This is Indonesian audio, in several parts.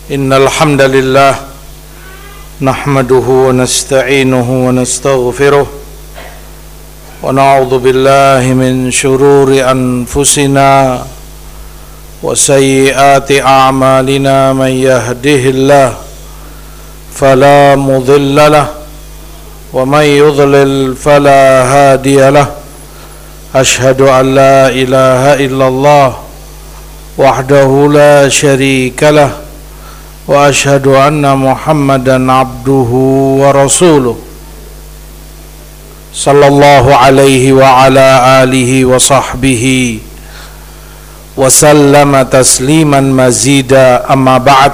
Innal hamdalillah nahmaduhu wa nasta'inuhu wa nastaghfiruh wa na'udzu billahi min shururi anfusina wa sayyiati a'malina man yahdihillah fala mudilla lahu wa man yudlil fala hadiya lahu ashhadu an la ilaha illallah wahdahu la syarika lahu wa ashhadu anna Muhammadan abduhu wa rasuluh sallallahu alaihi wa ala alihi wa sahbihi wa sallama tasliman mazida amma ba'd.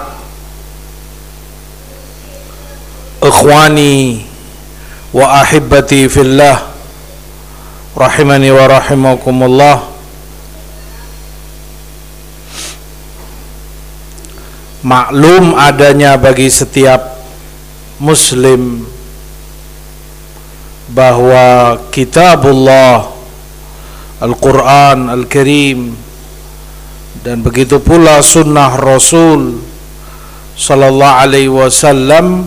Ikhwani wa ahibbati fillah rahimani wa rahimakumullah. Maklum adanya bagi setiap muslim bahwa kitabullah Al-Quran Al-Karim dan begitu pula sunnah Rasul sallallahu alaihi wasallam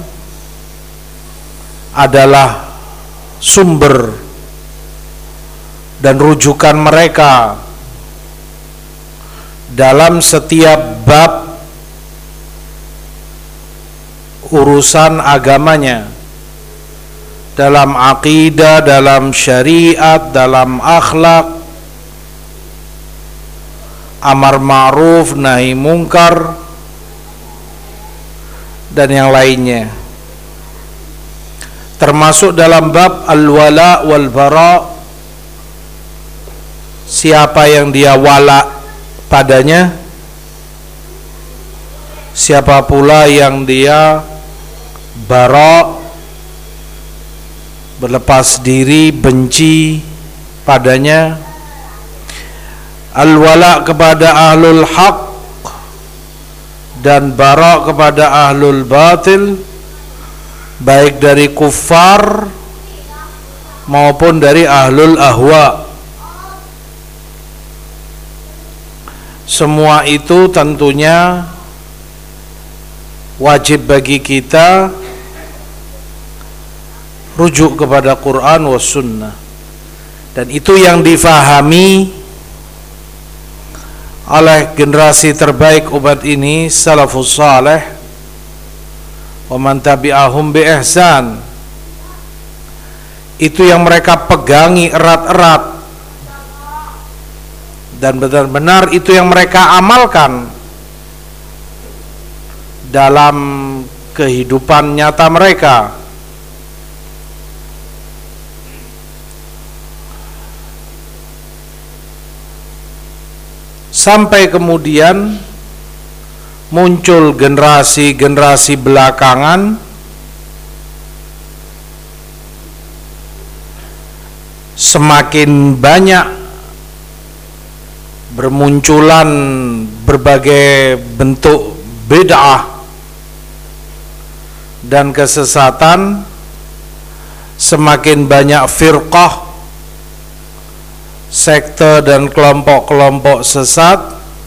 adalah sumber dan rujukan mereka dalam setiap bab urusan agamanya, dalam akidah, dalam syariat, dalam akhlak, amar ma'ruf, nahi mungkar, dan yang lainnya, termasuk dalam bab al-wala wal bara, siapa yang dia wala padanya, siapa pula yang dia bara, berlepas diri, benci padanya. Al-wala kepada ahlul haq dan bara kepada ahlul batil, baik dari kuffar maupun dari ahlul ahwa. Semua itu tentunya wajib bagi kita rujuk kepada Quran was sunnah, dan itu yang difahami oleh generasi terbaik umat ini, salafus saleh wa man tabi'ahum bi ihsan. Itu yang mereka pegangi erat-erat dan benar-benar itu yang mereka amalkan dalam kehidupan nyata mereka. Sampai kemudian muncul generasi-generasi belakangan semakin banyak bermunculan berbagai bentuk bid'ah dan kesesatan, semakin banyak firqah, sekte dan kelompok-kelompok sesat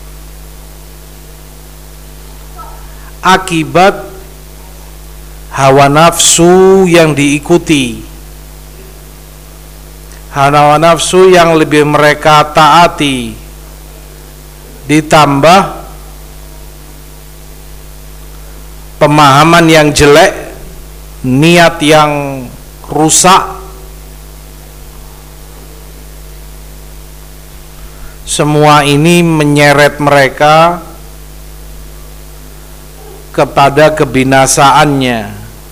akibat hawa nafsu yang diikuti, hawa nafsu yang lebih mereka taati, ditambah pemahaman yang jelek, niat yang rusak. Semua ini menyeret mereka kepada kebinasaannya.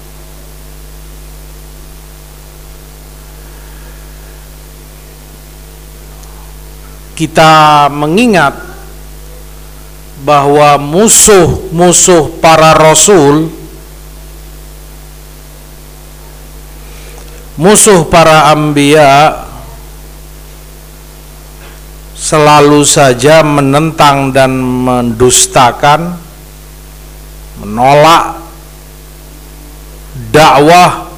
Kita mengingat bahwa musuh-musuh para rasul, musuh para anbiya, selalu saja menentang dan mendustakan, menolak dakwah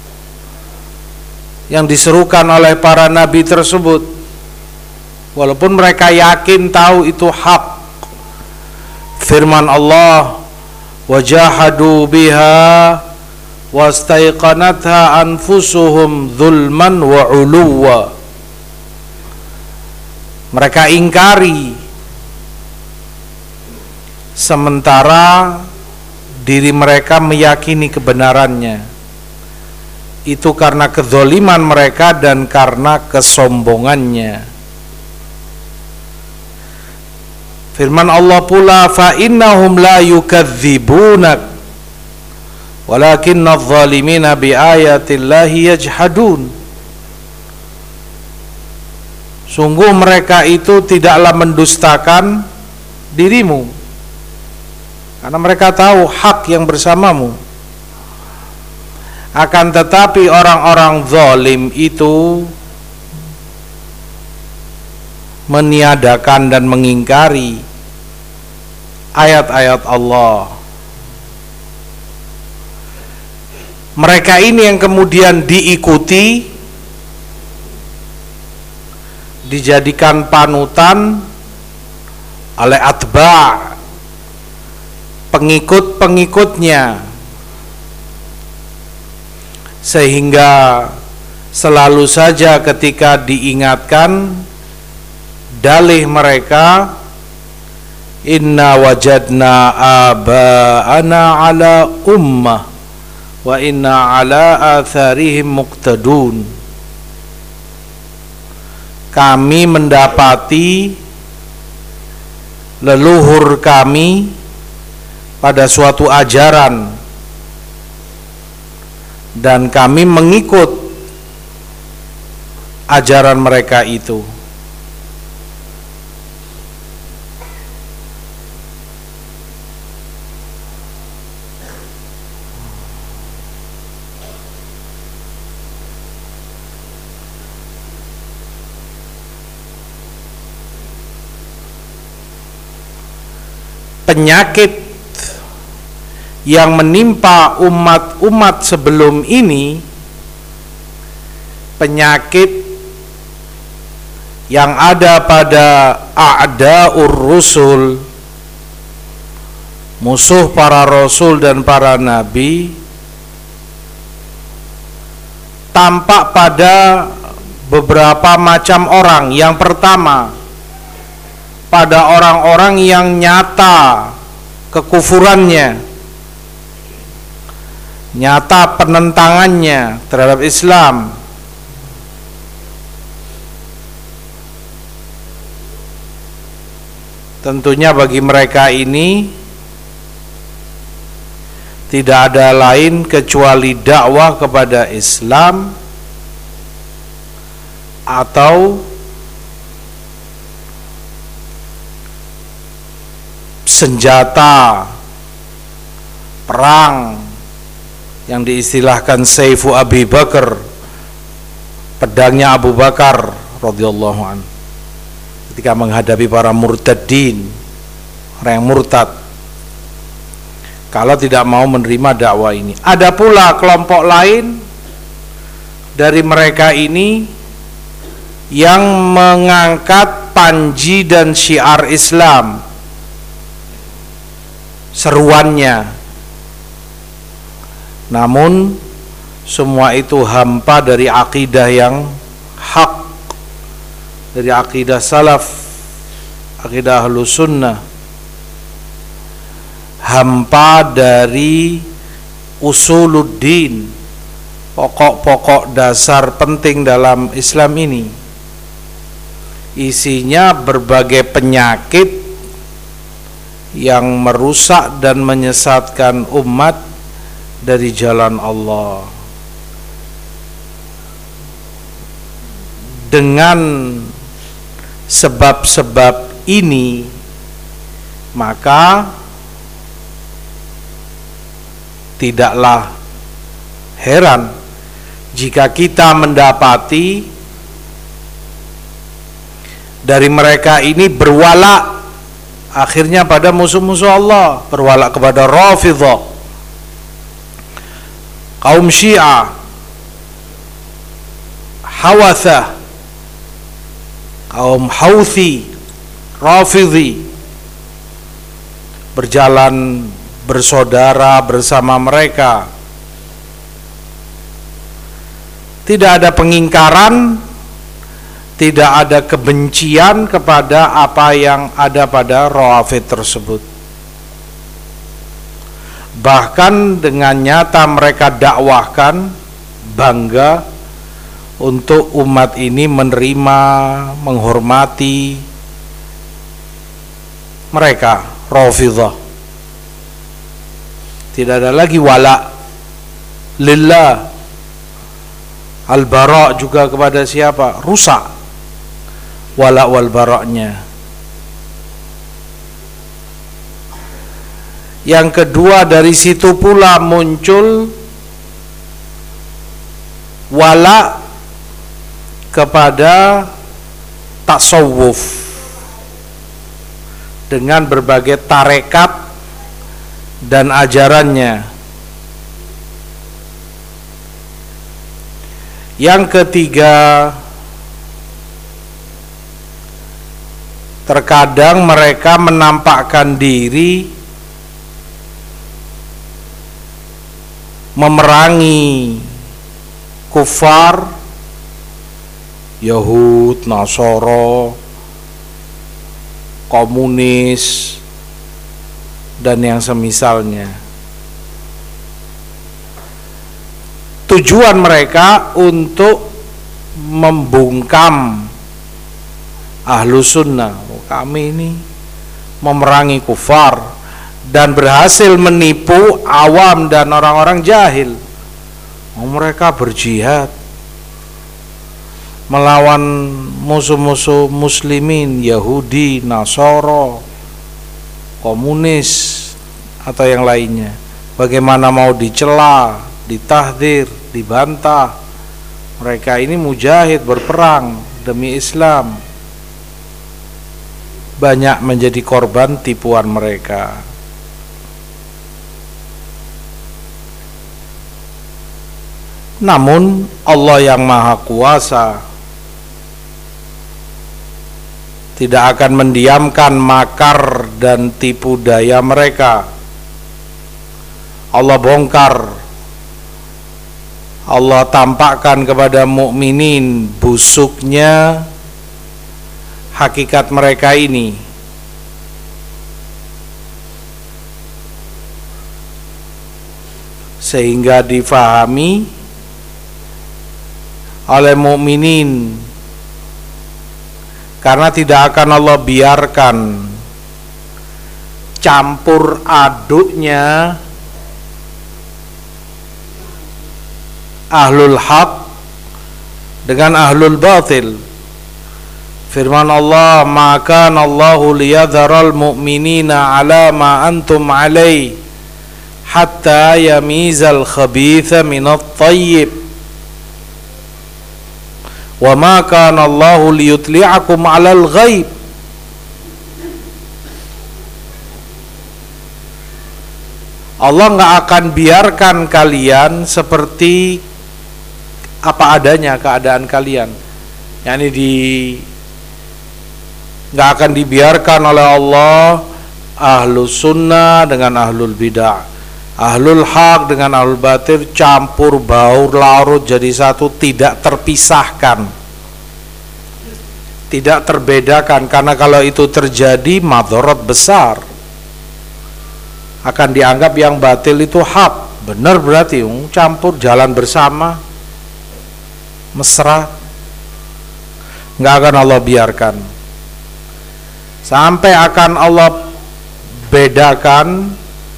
yang diserukan oleh para nabi tersebut, walaupun mereka yakin tahu itu hak. Firman Allah, wajahadu biha wastaiqanatha anfusuhum zulman wa uluwa. Mereka ingkari sementara diri mereka meyakini kebenarannya. Itu karena kezaliman mereka dan karena kesombongannya. Firman Allah pula, fa innahum la yukadzibunak walakinna adh-dhalimina bi ayatillahi yajhadun. Sungguh mereka itu tidaklah mendustakan dirimu, karena mereka tahu hak yang bersamamu. Akan tetapi orang-orang zalim itu meniadakan dan mengingkari ayat-ayat Allah. Mereka ini yang kemudian diikuti, dijadikan panutan oleh atba', pengikut-pengikutnya, sehingga selalu saja ketika diingatkan dalih mereka, inna wajadna aba'ana ala ummah wa inna ala atharihim muqtadun. Kami mendapati leluhur kami pada suatu ajaran dan kami mengikut ajaran mereka itu. Penyakit yang menimpa umat-umat sebelum ini, penyakit yang ada pada a'da'ur rusul, musuh para rasul dan para nabi, tampak pada beberapa macam orang. Yang pertama, pada orang-orang yang nyata kekufurannya, nyata penentangannya terhadap Islam. Tentunya bagi mereka ini tidak ada lain kecuali dakwah kepada Islam atau senjata perang yang diistilahkan Saifu Abi Bakar, pedangnya Abu Bakar radhiyallahu anhu ketika menghadapi para murtadin, orang yang murtad, kalau tidak mau menerima dakwah ini. Ada pula kelompok lain dari mereka ini yang mengangkat panji dan syiar Islam, seruannya, namun semua itu hampa dari akidah yang hak, dari akidah salaf, akidah ahlus sunnah, hampa dari usuluddin, pokok-pokok dasar penting dalam Islam ini. Isinya berbagai penyakit yang merusak dan menyesatkan umat dari jalan Allah. Dengan sebab-sebab ini, maka tidaklah heran jika kita mendapati dari mereka ini berwala akhirnya pada musuh-musuh Allah, berwala kepada Rafidhah, kaum Syiah, Hawathah, kaum Houthi, Rafidhi, berjalan bersaudara bersama mereka. Tidak ada pengingkaran, tidak ada kebencian kepada apa yang ada pada Rawafid tersebut. Bahkan dengan nyata mereka dakwahkan bangga untuk umat ini menerima, menghormati mereka Rafidhah. Tidak ada lagi wala lillah. Al-bara' juga kepada siapa? Rusak wala wal bara'nya. Yang kedua, dari situ pula muncul wala kepada tasawuf dengan berbagai tarekat dan ajarannya. Yang ketiga, terkadang mereka menampakkan diri memerangi kufar, Yahud, Nasoro, komunis, dan yang semisalnya. Tujuan mereka untuk membungkam ahlu sunnah. Kami ini memerangi kufar, dan berhasil menipu awam dan orang-orang jahil. Mereka berjihad melawan musuh-musuh muslimin, Yahudi, Nasoro, komunis, atau yang lainnya. Bagaimana mau dicela, ditahdir, dibantah. Mereka ini mujahid, berperang demi Islam. Banyak menjadi korban tipuan mereka. Namun Allah yang Maha Kuasa tidak akan mendiamkan makar dan tipu daya mereka. Allah bongkar, Allah tampakkan kepada mukminin busuknya hakikat mereka ini. Sehingga difahami oleh mukminin, karena tidak akan Allah biarkan campur aduknya ahlul haq dengan ahlul batil. Firman Allah, maka Allahu liyadharal mu'minina ala ma antum alai hatta yamizal khabitha minat tayyib wa ma kana Allahu liyutli'akum 'alal ghaib. Allah enggak akan biarkan kalian seperti apa adanya keadaan kalian. Enggak akan dibiarkan oleh Allah ahlus sunnah dengan ahlul bidah, ahlul haq dengan ahlul batil campur baur larut jadi satu, tidak terpisahkan, tidak terbedakan. Karena kalau itu terjadi madharat besar, akan dianggap yang batil itu hak. Benar, berarti campur jalan bersama mesra. Nggak akan Allah biarkan, sampai akan Allah bedakan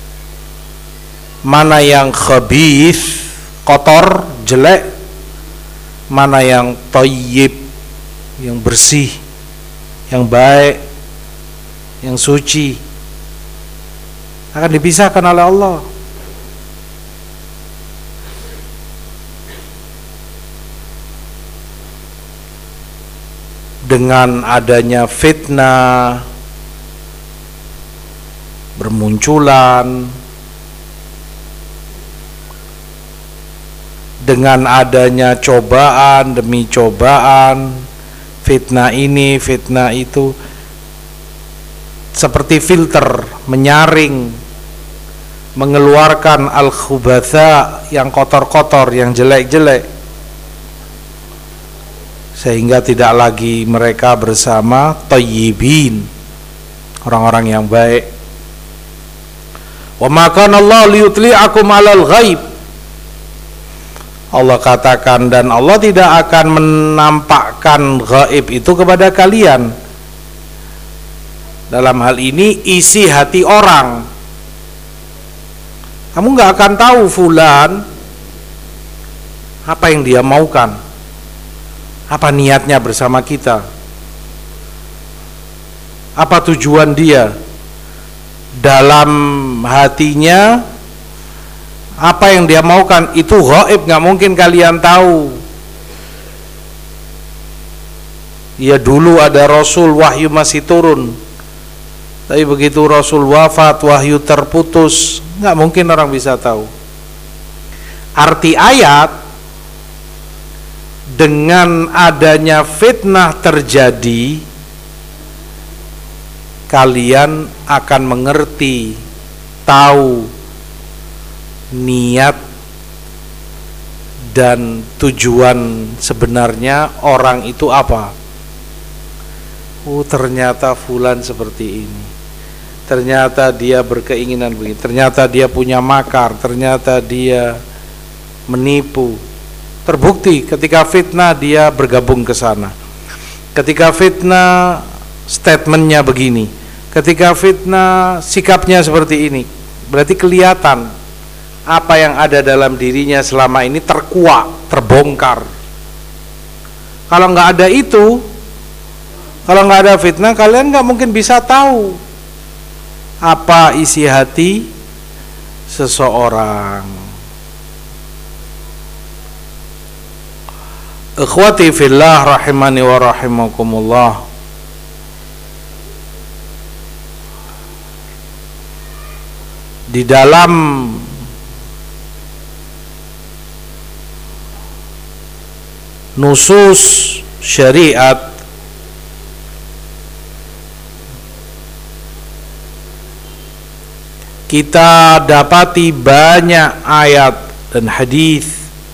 mana yang khabith, kotor, jelek, mana yang thayyib, yang bersih, yang baik, yang suci. Akan dipisahkan oleh Allah. Dengan adanya fitnah bermunculan, dengan adanya cobaan demi cobaan, fitnah ini, fitnah itu, seperti filter menyaring mengeluarkan al-khubatha, yang kotor-kotor, yang jelek-jelek, sehingga tidak lagi mereka bersama thayyibin, orang-orang yang baik. Wa ma kana Allah liyutli'akum 'alal ghaib. Allah katakan, dan Allah tidak akan menampakkan gaib itu kepada kalian. Dalam hal ini isi hati orang. Kamu nggak akan tahu fulan apa yang dia maukan, apa niatnya bersama kita, apa tujuan dia dalam hatinya, apa yang dia maukan. Itu gaib, nggak mungkin kalian tahu. Ya dulu ada Rasul, wahyu masih turun, tapi begitu Rasul wafat, wahyu terputus, nggak mungkin orang bisa tahu. Arti ayat, dengan adanya fitnah terjadi, kalian akan mengerti, tahu niat dan tujuan sebenarnya orang itu apa. Oh, ternyata fulan seperti ini, ternyata dia berkeinginan begini, ternyata dia punya makar, ternyata dia menipu. Terbukti ketika fitnah dia bergabung ke sana, ketika fitnah statementnya begini, ketika fitnah sikapnya seperti ini. Berarti kelihatan apa yang ada dalam dirinya selama ini terkuak, terbongkar. Kalau nggak ada itu, kalau nggak ada fitnah, kalian nggak mungkin bisa tahu apa isi hati seseorang. Ikhwati fillah rahimani wa rahimakumullah. Di dalam nusus syariat kita dapati banyak ayat dan hadis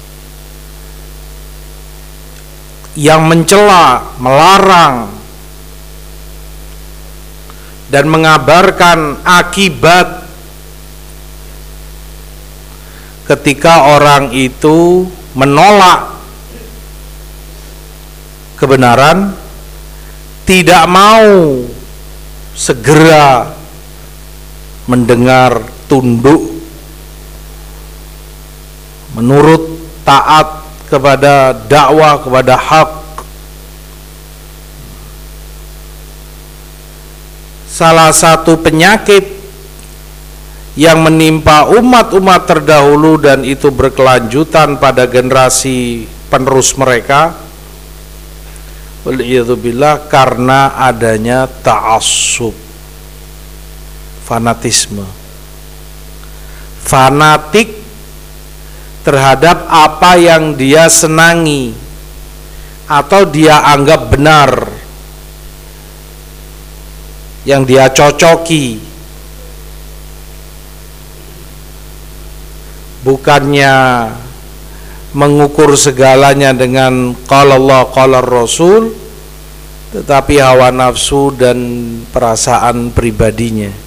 yang mencela, melarang, dan mengabarkan akibat ketika orang itu menolak kebenaran, tidak mau segera mendengar, tunduk, menurut, taat kepada dakwah, kepada hak. Salah satu penyakit yang menimpa umat-umat terdahulu dan itu berkelanjutan pada generasi penerus mereka, waliyadzubillah, karena adanya ta'assub, fanatisme, fanatik terhadap apa yang dia senangi atau dia anggap benar, yang dia cocoki. Bukannya mengukur segalanya dengan qala Allah qala Rasul, tetapi hawa nafsu dan perasaan pribadinya.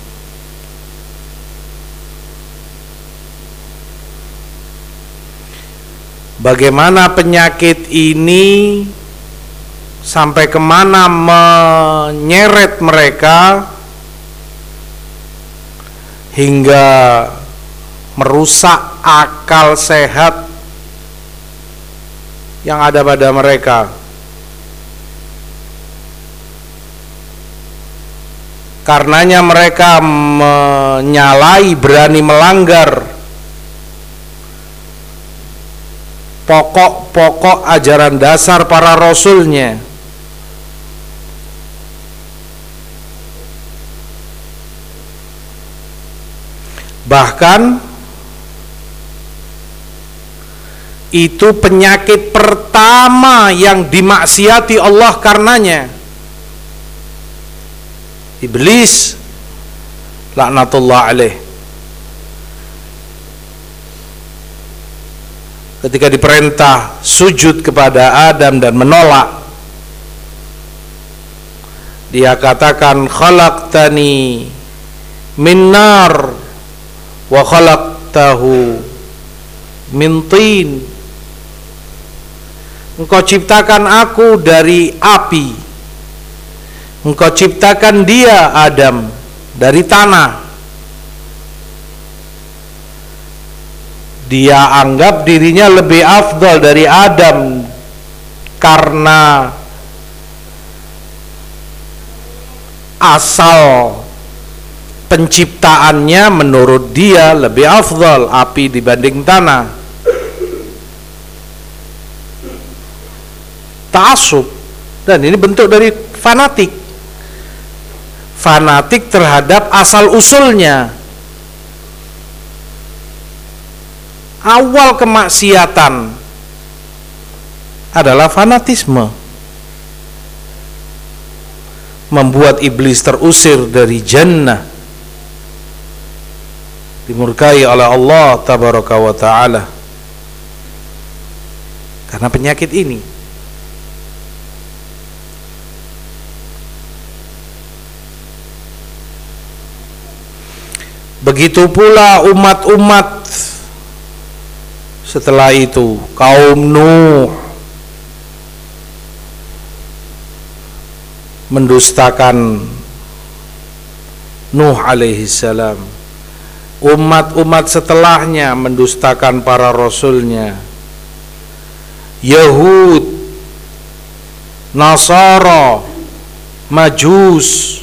Bagaimana penyakit ini sampai kemana menyeret mereka hingga merusak akal sehat yang ada pada mereka. Karenanya mereka menyalahi, berani melanggar pokok-pokok ajaran dasar para rasulnya. Bahkan itu penyakit pertama yang dimaksiati Allah karenanya. Iblis laknatullah alaih ketika diperintah sujud kepada Adam dan menolak, dia katakan khalaqtani min nar wa khalaqtahu min tin. Engkau ciptakan aku dari api, engkau ciptakan dia Adam dari tanah. Dia anggap dirinya lebih afdal dari Adam karena asal penciptaannya menurut dia lebih afdal api dibanding tanah. Ta'assub, dan ini bentuk dari fanatik terhadap asal usulnya. Awal kemaksiatan adalah fanatisme, membuat iblis terusir dari jannah, dimurkai oleh Allah tabaraka wa ta'ala karena penyakit ini. Begitu pula umat-umat setelah itu, kaum Nuh mendustakan Nuh alaihi salam. Umat-umat setelahnya mendustakan para rasulnya. Yahud, Nasara, Majus,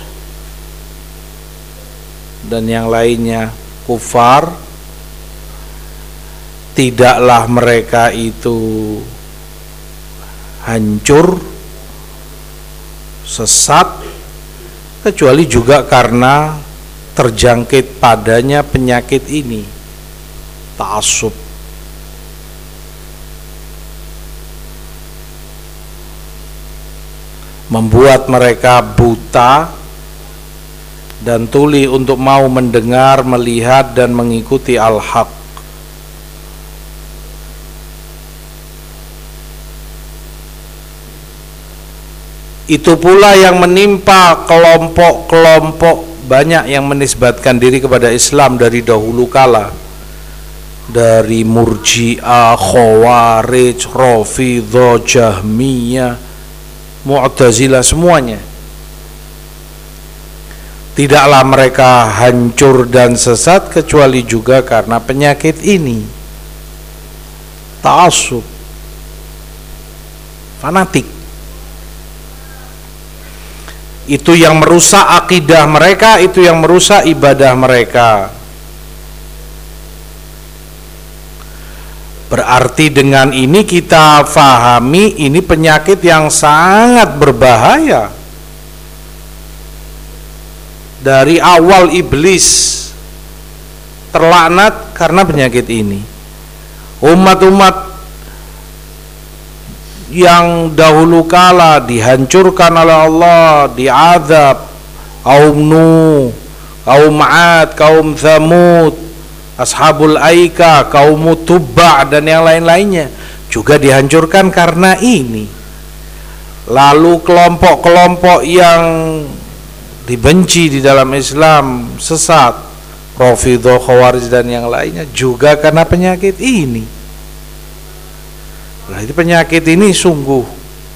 dan yang lainnya kufar. Tidaklah mereka itu hancur, sesat, kecuali juga karena terjangkit padanya penyakit ini, ta'assub. Membuat mereka buta dan tuli untuk mau mendengar, melihat, dan mengikuti al-haq. Itu pula yang menimpa kelompok-kelompok banyak yang menisbatkan diri kepada Islam dari dahulu kala, dari Murji'ah, Khawarij, Rafidhah, Jahmiyah, Mu'tazilah, semuanya. Tidaklah mereka hancur dan sesat kecuali juga karena penyakit ini, ta'assub, fanatik. Itu yang merusak akidah mereka, itu yang merusak ibadah mereka. Berarti dengan ini kita fahami ini penyakit yang sangat berbahaya. Dari awal iblis terlaknat karena penyakit ini. Umat-umat yang dahulu kala dihancurkan oleh Allah, diazab, kaum Nuh, kaum 'Ad, kaum Tsamud, Ashabul Aika, kaum Tubba, dan yang lain-lainnya juga dihancurkan karena ini. Lalu kelompok-kelompok yang dibenci di dalam Islam, sesat, Rafidhah, Khawarij, dan yang lainnya juga karena penyakit ini. Nah, itu penyakit ini sungguh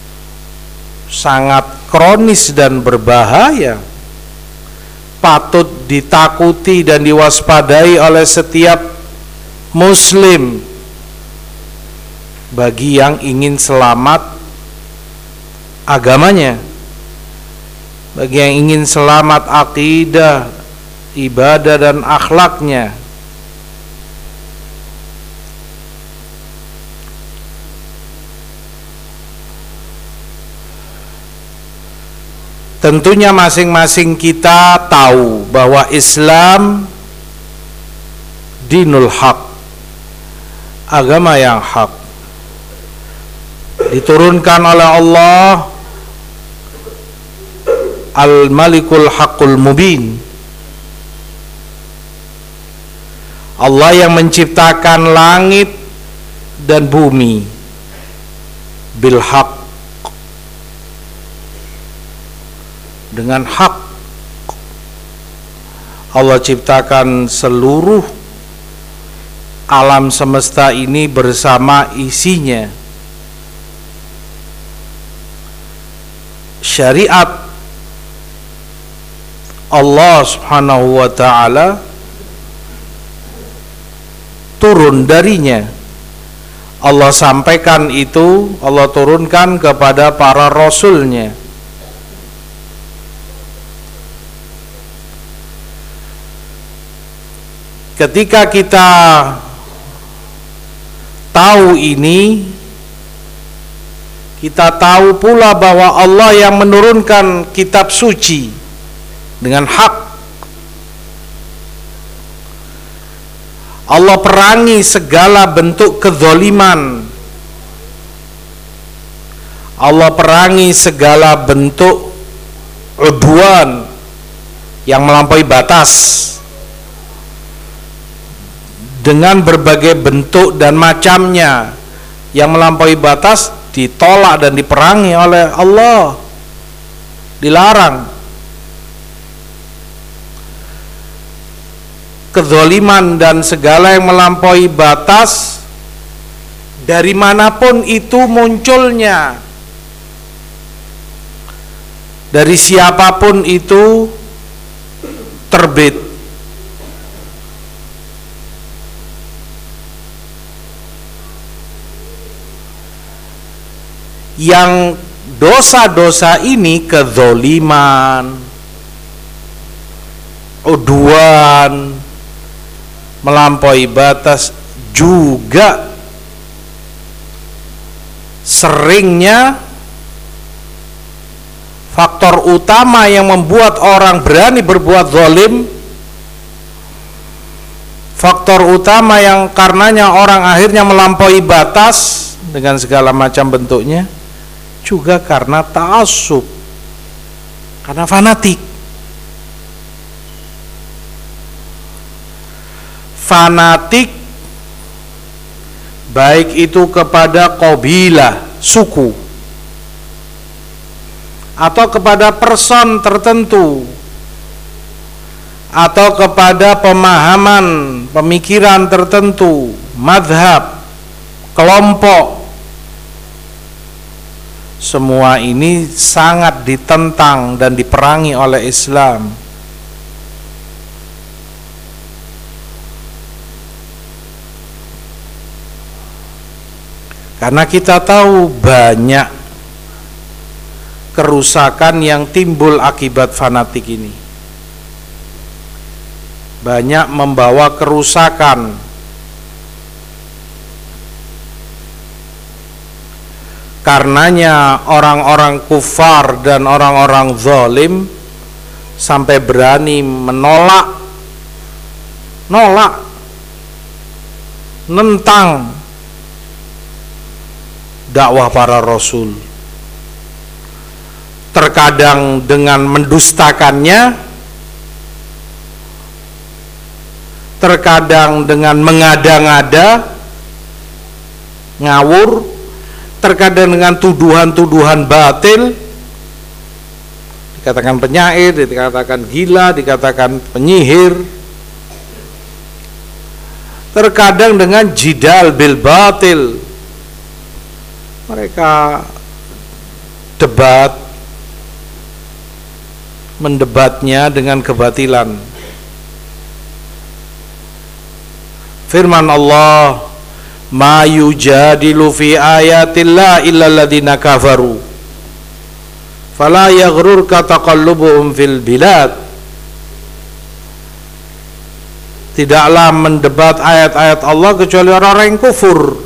sangat kronis dan berbahaya, patut ditakuti dan diwaspadai oleh setiap muslim bagi yang ingin selamat agamanya, bagi yang ingin selamat akidah, ibadah, dan akhlaknya. Tentunya masing-masing kita tahu bahwa Islam dinul haq, agama yang hak, diturunkan oleh Allah Al-Malikul Haqqul Mubin. Allah yang menciptakan langit dan bumi bil haq, dengan hak. Allah ciptakan seluruh alam semesta ini bersama isinya. Syariat Allah Subhanahu wa ta'ala turun darinya. Allah sampaikan itu, Allah turunkan kepada para rasulnya. Ketika kita tahu ini, kita tahu pula bahwa Allah yang menurunkan kitab suci dengan hak. Allah perangi segala bentuk kezaliman. Allah perangi segala bentuk udwan yang melampaui batas dengan berbagai bentuk dan macamnya yang melampaui batas ditolak dan diperangi oleh Allah, dilarang. Kezaliman dan segala yang melampaui batas dari manapun itu munculnya, dari siapapun itu terbit. Yang dosa-dosa ini, kezaliman, udwan, melampaui batas, juga seringnya faktor utama yang membuat orang berani berbuat zalim, faktor utama yang karenanya orang akhirnya melampaui batas dengan segala macam bentuknya, juga karena ta'assub, karena fanatik. Fanatik baik itu kepada qabilah, suku, atau kepada person tertentu, atau kepada pemahaman, pemikiran tertentu, mazhab, kelompok. Semua ini sangat ditentang dan diperangi oleh Islam. Karena kita tahu banyak kerusakan yang timbul akibat fanatik ini. Banyak membawa kerusakan. Karenanya orang-orang kufar dan orang-orang zalim sampai berani menolak, nentang dakwah para rasul. Terkadang dengan mendustakannya, terkadang dengan mengada-ngada, ngawur, terkadang dengan tuduhan-tuduhan batil, dikatakan penyair, dikatakan gila, dikatakan penyihir, terkadang dengan jidal bil batil, mereka debat, mendebatnya dengan kebatilan. Firman Allah, ma yujadilu fi ayatillah illa alladziina kafaru fala yaghrurka taqallubuhum fil bilad. Tidaklah mendebat ayat-ayat Allah kecuali orang-orang yang kufur,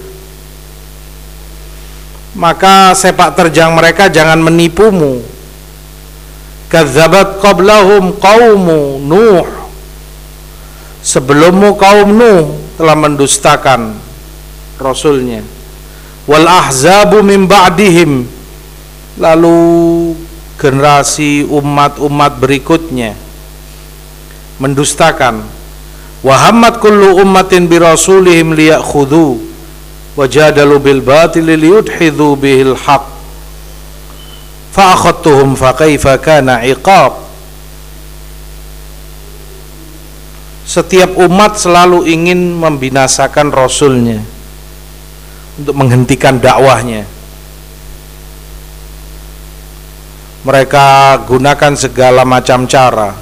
maka sepak terjang mereka jangan menipumu. Kadzabat qablahum qaumu Nuh, sebelummu kaum Nuh telah mendustakan rasulnya. Wal ahzabu min ba'dihim, lalu generasi umat-umat berikutnya mendustakan. Wa hammat kullu ummatin bi rasulihim liyakhudhu, wajadalu bil batili liyudhidhu bihil haq fa akhadtuhum fa kaifa kana iqab. Setiap umat selalu ingin membinasakan rasulnya untuk menghentikan dakwahnya. Mereka gunakan segala macam cara.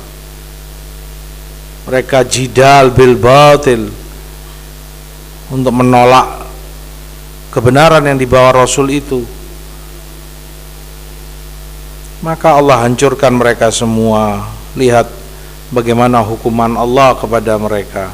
Mereka jidal bil batil untuk menolak kebenaran yang dibawa Rasul itu. Maka Allah hancurkan mereka semua. Lihat bagaimana hukuman Allah kepada mereka.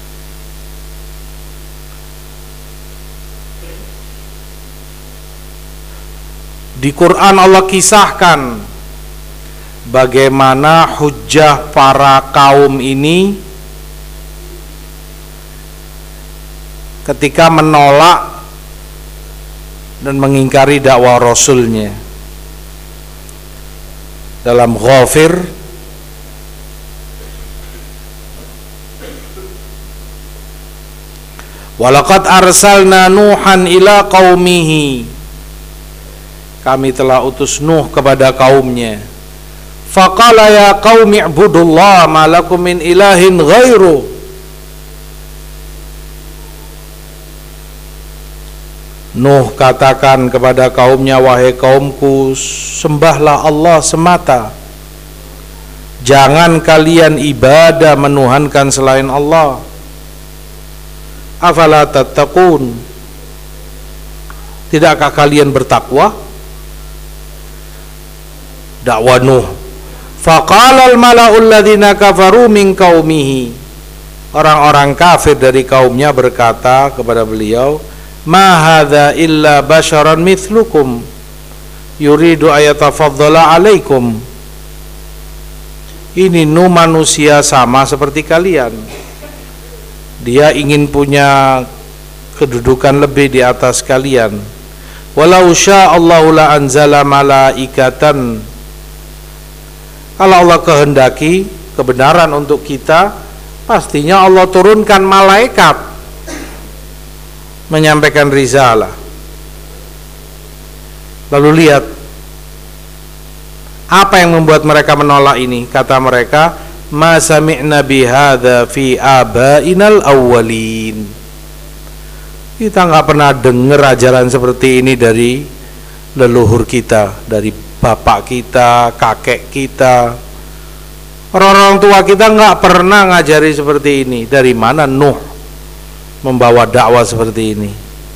Di Quran Allah kisahkan bagaimana hujjah para kaum ini ketika menolak dan mengingkari dakwah Rasulnya. Dalam Ghafir walaqad arsalna Nuhan ila qaumihi, kami telah utus Nuh kepada kaumnya. Faqala ya qaumi ibudullah ma lakum min ilahin ghairu. Nuh katakan kepada kaumnya, wahai kaumku, sembahlah Allah semata. Jangan kalian ibadah menuhankan selain Allah. Afala tattaqun, tidakkah kalian bertakwa? Dakwah Nuh. Faqala al-mala'ul ladzina kafaru min qaumihi, orang-orang kafir dari kaumnya berkata kepada beliau, ma hadza illa basyaran mithlukum yuridu ayatafaddala alaikum. Ini Nuh manusia sama seperti kalian. Dia ingin punya kedudukan lebih di atas kalian. Walau sya'allahu la anzala malaikatan, kalau Allah kehendaki kebenaran untuk kita, pastinya Allah turunkan malaikat menyampaikan risalah. Lalu lihat apa yang membuat mereka menolak ini. Kata mereka, ma sami'na bihadza fi abainal awwalin, kita nggak pernah dengar ajaran seperti ini dari leluhur kita, dari bapak kita, kakek kita, orang-orang tua kita nggak pernah ngajari seperti ini. Dari mana Nuh membawa dakwah seperti ini?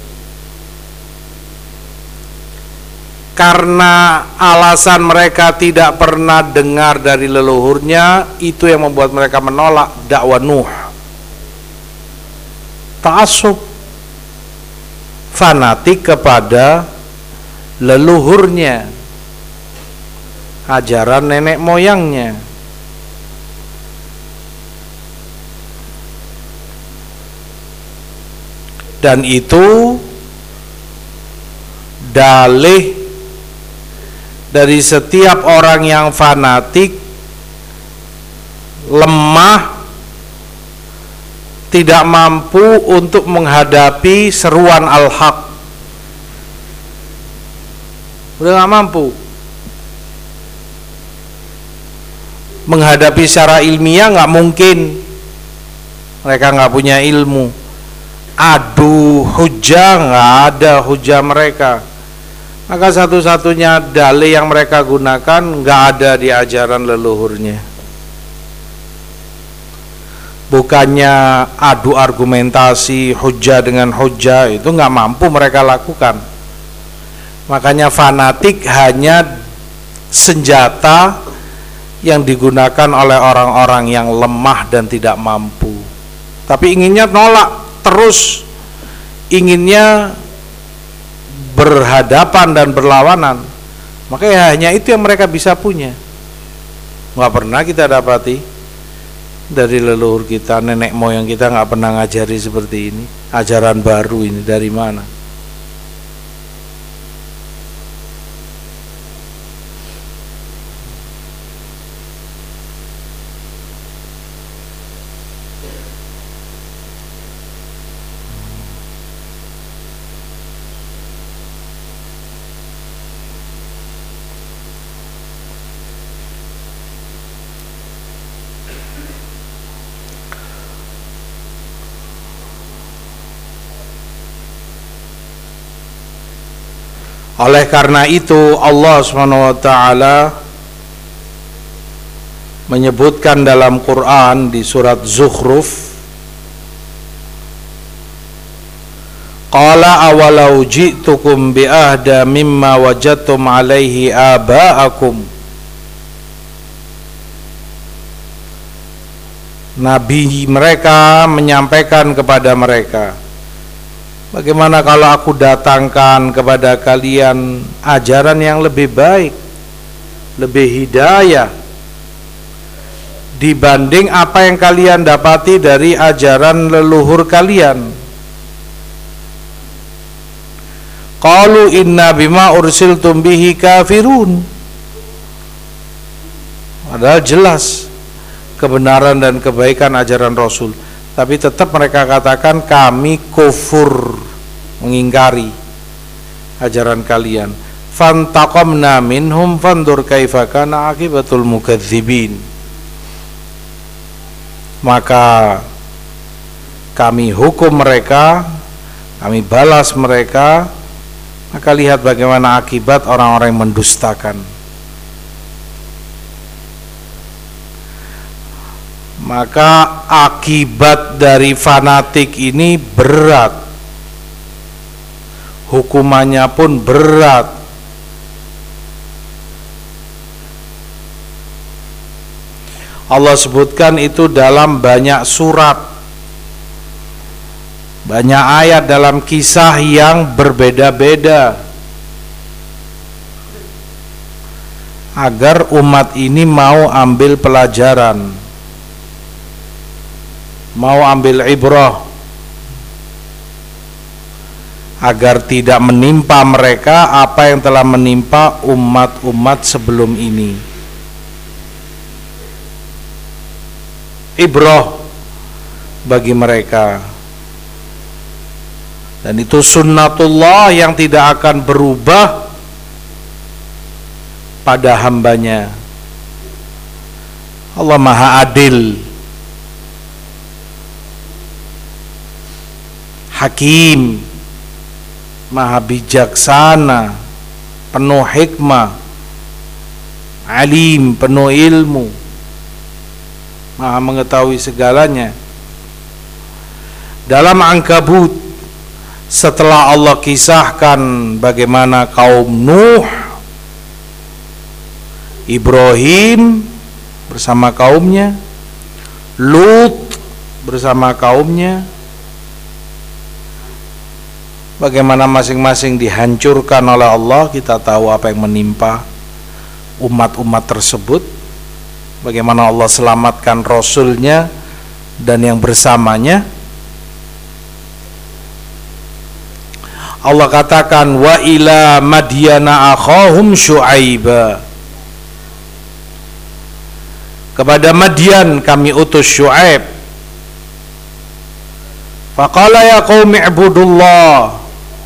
Karena alasan mereka tidak pernah dengar dari leluhurnya, itu yang membuat mereka menolak dakwah Nuh. Ta'assub, fanatik kepada leluhurnya, ajaran nenek moyangnya. Dan itu dalih dari setiap orang yang fanatik, lemah, tidak mampu untuk menghadapi seruan al-haq. Udah gak mampu menghadapi secara ilmiah, nggak mungkin. Mereka nggak punya ilmu. Adu hujah, nggak ada hujah mereka. Maka satu-satunya dalih yang mereka gunakan nggak ada di ajaran leluhurnya. Bukannya adu argumentasi hujah dengan hujah, itu nggak mampu mereka lakukan. Makanya fanatik hanya senjata yang digunakan oleh orang-orang yang lemah dan tidak mampu. Tapi inginnya nolak terus, inginnya berhadapan dan berlawanan. Makanya hanya itu yang mereka bisa punya. Nggak pernah kita dapati dari leluhur kita, nenek moyang kita nggak pernah ngajari seperti ini. Ajaran baru ini dari mana? Oleh karena itu Allah Subhanahu wa taala menyebutkan dalam Quran di surat Zukhruf, qala awalau ji'tukum bi ahda mimma wajadtum alaihi aba'akum. Nabi mereka menyampaikan kepada mereka, bagaimana kalau aku datangkan kepada kalian ajaran yang lebih baik, lebih hidayah dibanding apa yang kalian dapati dari ajaran leluhur kalian. Qalu inna bima ursiltum bihi kafirun. Padahal jelas kebenaran dan kebaikan ajaran Rasul, tapi tetap mereka katakan kami kufur, mengingkari ajaran kalian. Fantaqamna minhum fandur kaifa kana akibatul mukadzibin. Maka kami hukum mereka, kami balas mereka, maka lihat bagaimana akibat orang-orang yang mendustakan. Maka akibat dari fanatik ini berat, hukumannya pun berat. Allah sebutkan itu dalam banyak surat, banyak ayat dalam kisah yang berbeda-beda, agar umat ini mau ambil pelajaran, mau ambil ibrah, agar tidak menimpa mereka apa yang telah menimpa umat-umat sebelum ini. Ibrah bagi mereka, dan itu sunnatullah yang tidak akan berubah pada hambanya. Allah Maha Adil, Hakim, Maha bijaksana, penuh hikmah, Alim, penuh ilmu, Maha mengetahui segalanya. Dalam Ankabut, setelah Allah kisahkan bagaimana kaum Nuh, Ibrahim bersama kaumnya, Lut bersama kaumnya, bagaimana masing-masing dihancurkan oleh Allah, kita tahu apa yang menimpa umat-umat tersebut, bagaimana Allah selamatkan Rasulnya dan yang bersamanya. Allah katakan wa ila madyana akhahum syu'aiba, kepada Madian kami utus Syu'aib. Faqala ya qaumi ibudullah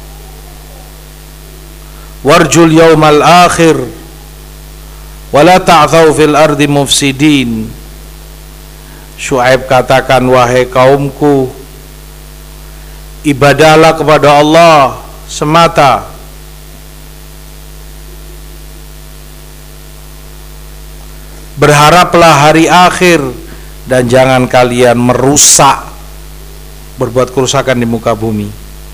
warjul yaumal akhir wala ta'thaw fil ardi mufsidin. Syu'aib katakan, wahai kaumku, ibadahlah kepada Allah semata, berharaplah hari akhir, dan jangan kalian merusak, berbuat kerusakan di muka bumi.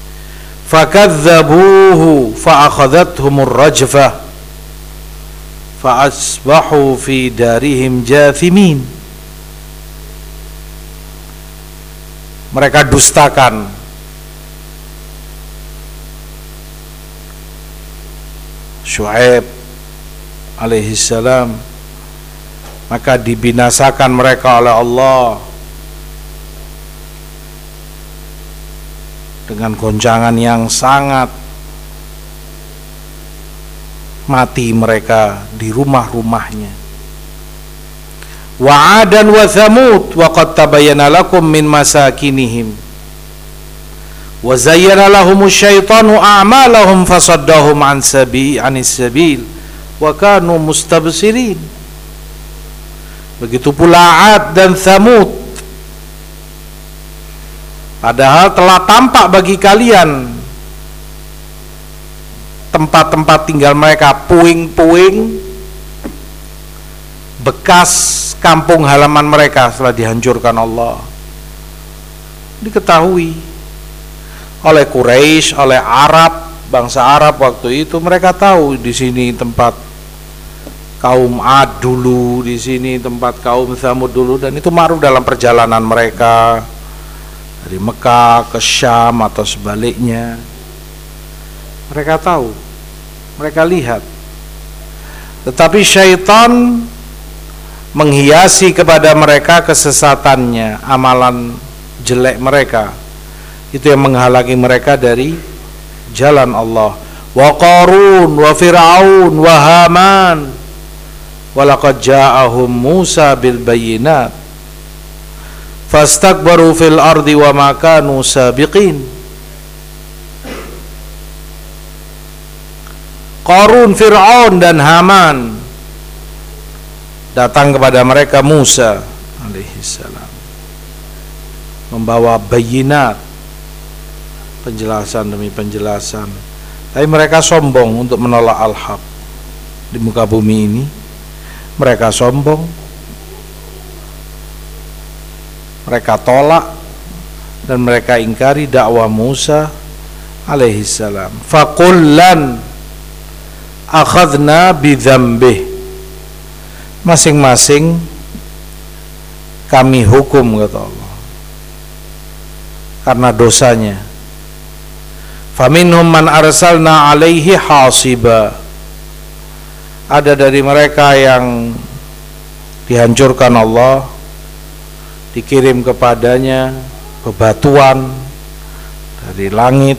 Fakadzabuhu fa'akhadhathumur rajfah fa'asbahu fi darihim jathimin. Mereka dustakan Syu'aib alaihissalam, maka dibinasakan mereka oleh Allah dengan goncangan yang sangat. Mati mereka di rumah-rumahnya. Wa 'adan wa thamud wa qad tabayyana lakum min masakinihim wa zayyana lahumus syaitanu a'malahum fasaddahum anis sabil wa kanu mustabsirin. Begitu pula 'Ad dan Thamud, padahal telah tampak bagi kalian tempat-tempat tinggal mereka, puing-puing bekas kampung halaman mereka setelah dihancurkan Allah. Diketahui oleh Quraisy, oleh Arab, bangsa Arab waktu itu, mereka tahu di sini tempat kaum Ad dulu, di sini tempat kaum Tsamud dulu, dan itu ma'ruf dalam perjalanan mereka dari Mekah ke Syam atau sebaliknya. Mereka tahu, mereka lihat. Tetapi syaitan menghiasi kepada mereka kesesatannya, amalan jelek mereka. Itu yang menghalangi mereka dari jalan Allah. Wa Qarun wa Fir'aun wa Haman walaqad ja'ahum Musa bil bayyinat fastakbaru fil ardi wa ma kanu sabiqin. Qarun, Fir'aun dan Haman datang kepada mereka Musa alaihissalam membawa bayinat, penjelasan demi penjelasan. Tapi mereka sombong untuk menolak al-haq di muka bumi ini. Mereka sombong, mereka tolak dan mereka ingkari dakwah Musa alaihissalam. Fakullan akhadna bidzambih, masing-masing kami hukum, kata Allah, karena dosanya. Faminhum man arsalna alaihi hasiba, ada dari mereka yang dihancurkan Allah, dikirim kepadanya bebatuan dari langit.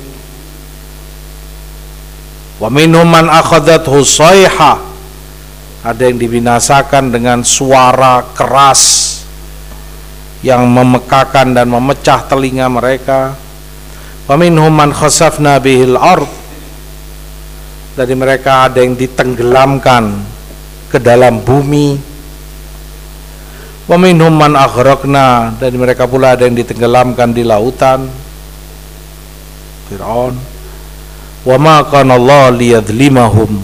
Wa minhum man akhadathu sayha, ada yang dibinasakan dengan suara keras yang memekakan dan memecah telinga mereka. Wa minhum man khasafna bihil ard, dari mereka ada yang ditenggelamkan ke dalam bumi. Wa minhum man aghraqna, dari mereka pula ada yang ditenggelamkan di lautan. Fir'aun. Wa ma kana Allah liyadhlimahum,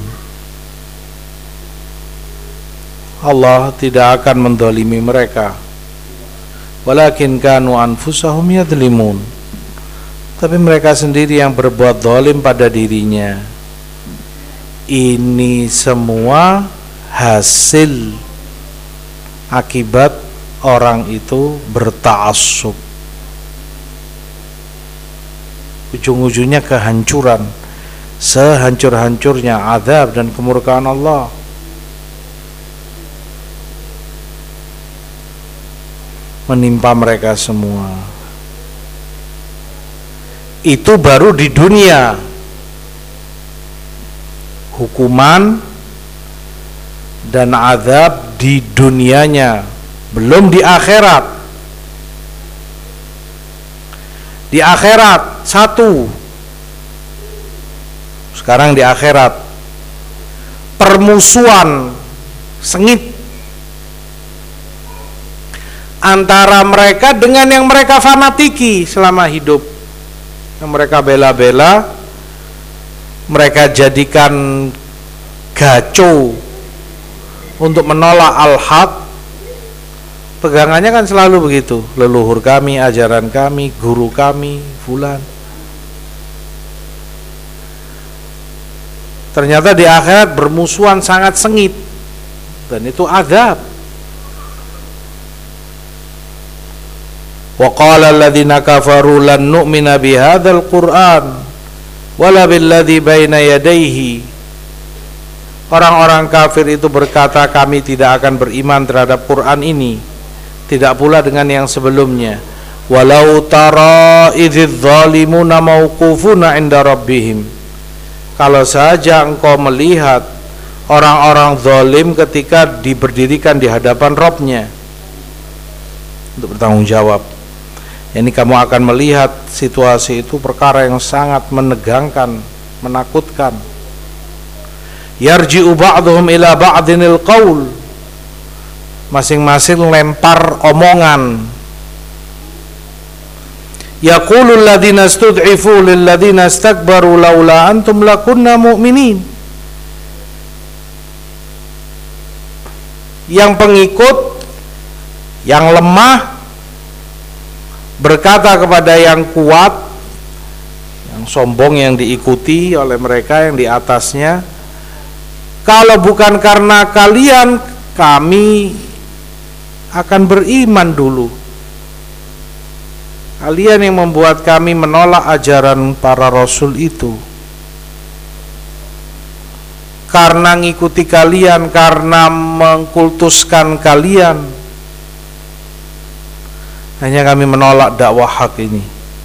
Allah tidak akan mendolimi mereka. Walakin kanu anfusahum yadhlimun, tapi mereka sendiri yang berbuat zalim pada dirinya. Ini semua hasil akibat orang itu berta'assub, ujung-ujungnya kehancuran, sehancur-hancurnya azab dan kemurkaan Allah. Menimpa mereka semua. Itu baru di dunia, hukuman dan azab di dunianya, belum di akhirat. Di akhirat satu, sekarang di akhirat permusuhan sengit antara mereka dengan yang mereka fanatiki selama hidup, yang mereka bela-bela, mereka jadikan gaco untuk menolak al-haq. Pegangannya kan selalu begitu, leluhur kami, ajaran kami, guru kami, fulan. Ternyata di akhirat bermusuhan sangat sengit, dan itu azab. Wa qala alladziina kafaru lan nu'mina bihadzal qur'an wala billadzi baina yadayhi. Orang-orang kafir itu berkata, kami tidak akan beriman terhadap Quran ini, tidak pula dengan yang sebelumnya. Walau tara idzidz zalimuna mauqufuna 'inda rabbihim, kalau saja engkau melihat orang-orang zalim ketika diberdirikan di hadapan Rabb-nya untuk bertanggung jawab. Ini kamu akan melihat situasi itu perkara yang sangat menegangkan, menakutkan. Yarji'u ba'dhum ila ba'dinil qaul, masing-masing lempar omongan. Yaqulul ladzina istud'ifu lil ladzina istakbaru laula antum lakunna mu'minin. Yang pengikut yang lemah berkata kepada yang kuat, yang sombong, yang diikuti oleh mereka yang di atasnya, kalau bukan karena kalian, kami akan beriman dulu. Kalian yang membuat kami menolak ajaran para rasul itu. Karena ngikuti kalian, karena mengkultuskan kalian, hanya kami menolak dakwah hak ini.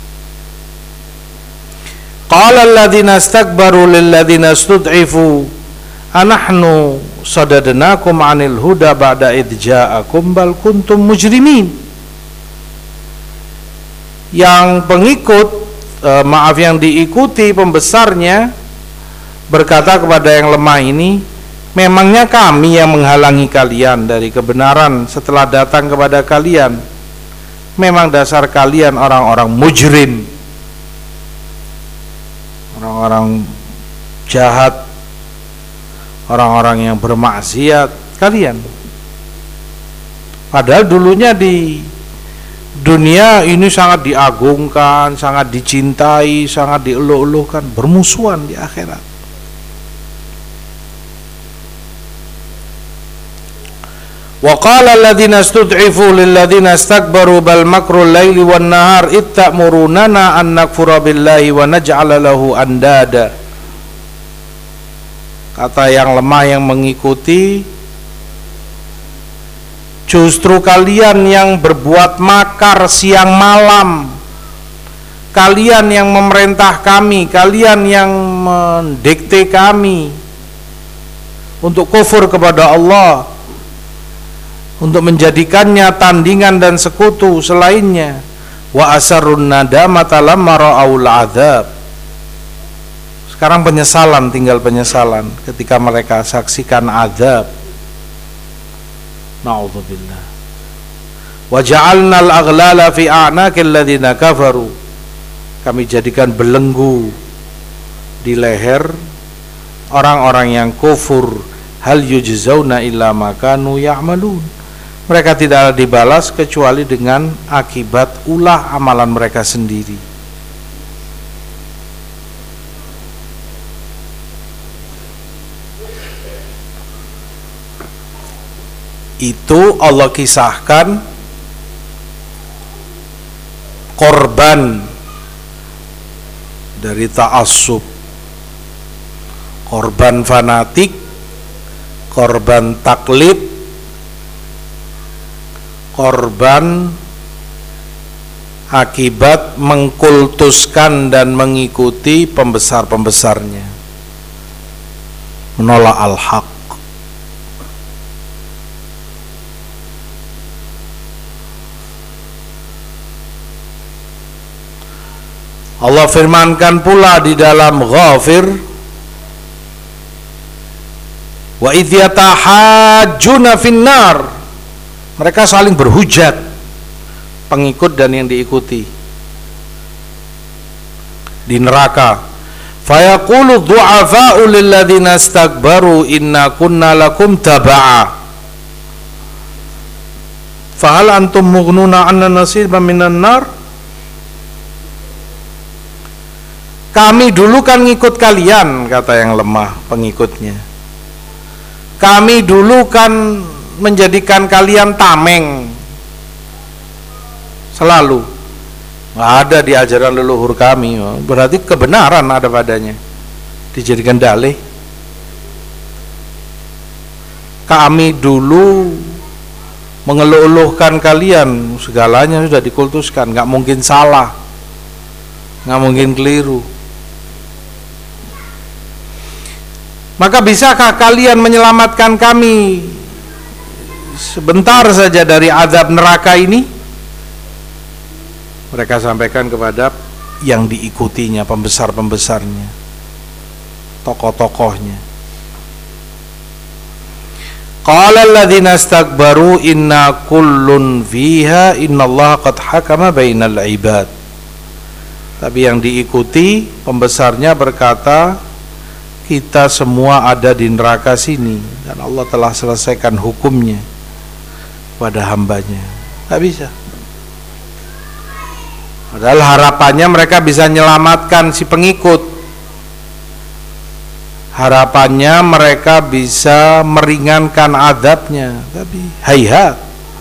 Qala alladzina istakbaru lil ladzina istud'ifu anahnu sadadnakum 'anil huda ba'da idh ja'akum bal kuntum mujrimin. Yang pengikut yang diikuti pembesarnya berkata kepada yang lemah ini, memangnya kami yang menghalangi kalian dari kebenaran setelah datang kepada kalian? Memang dasar kalian orang-orang mujrim, orang-orang jahat, orang-orang yang bermaksiat kalian. Padahal dulunya di dunia ini sangat diagungkan, sangat dicintai, sangat dieluk-elukkan, bermusuhan di akhirat. Wa qala alladziina istud'ifu lil ladziina istakbaru bal makrul laili wan nahar itta'murunana an nakfura billahi wa naj'ala lahu andada. Kata yang lemah yang mengikuti, justru kalian yang berbuat makar siang malam, kalian yang memerintah kami, kalian yang mendikte kami untuk kufur kepada Allah, untuk menjadikannya tandingan dan sekutu selainnya. Wa asarrun nadamata lamma ra'aul adzab. Sekarang penyesalan, tinggal penyesalan ketika mereka saksikan azab. Na'udzubillah. Wa ja'alnal aghlala fi a'naqil ladzina kafaru. Kami jadikan belenggu di leher orang-orang yang kufur. Hal yujzauna illa ma kanu ya'malun. Mereka tidak dibalas kecuali dengan akibat ulah amalan mereka sendiri. Itu Allah kisahkan korban dari ta'assub, korban fanatik, korban taklid, korban akibat mengkultuskan dan mengikuti pembesar-pembesarnya, menolak al-haq. Allah firmankan pula di dalam Ghafir, wa idh yatahajjuna finnar. Mereka saling berhujat, pengikut dan yang diikuti, di neraka. Fayaqulu du'afa'u lil ladzina istakbaru inna kunna lakum taba'a fahal antum mughnuna 'anna nasiban minan nar. Kami dulu kan ngikut kalian, kata yang lemah pengikutnya. Kami dulu kan menjadikan kalian tameng selalu, nggak ada di ajaran leluhur kami. Berarti kebenaran ada padanya, dijadikan dalih. Kami dulu mengeluh-eluhkan kalian, segalanya sudah dikultuskan, nggak mungkin salah, nggak mungkin keliru. Maka bisakah kalian menyelamatkan kami sebentar saja dari azab neraka ini? Mereka sampaikan kepada yang diikutinya, pembesar-pembesarnya, tokoh-tokohnya. Qala alladzina istakbaru inna kullun fiha innallaha qad hakama bainal ibad. Tapi yang diikuti, pembesarnya berkata, kita semua ada di neraka sini dan Allah telah selesaikan hukumnya pada hambanya. Gak bisa. Padahal harapannya mereka bisa menyelamatkan si pengikut. Harapannya mereka bisa meringankan azabnya. Tapi hayhat,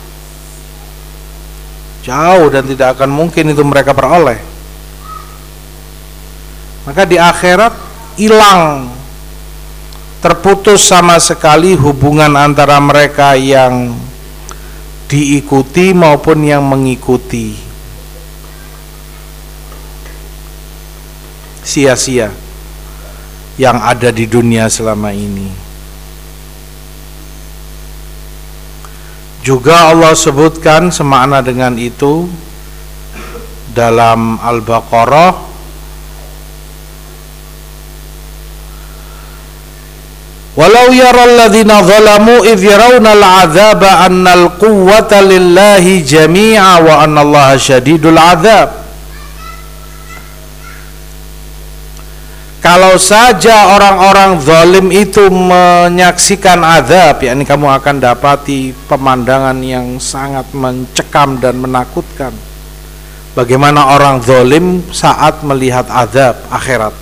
jauh dan tidak akan mungkin itu mereka peroleh. Maka di akhirat hilang, terputus sama sekali hubungan antara mereka yang diikuti maupun yang mengikuti. Sia-sia yang ada di dunia selama ini. Juga Allah sebutkan semakna dengan itu dalam Al-Baqarah, walau yaral ladzina zalamu idh yarawna al-'adzaba annal quwwata lillahi jami'a wa annallaha syadidul 'adzab. Kalau saja orang-orang zalim itu menyaksikan azab, yakni kamu akan dapati pemandangan yang sangat mencekam dan menakutkan. Bagaimana orang zalim saat melihat azab akhirat.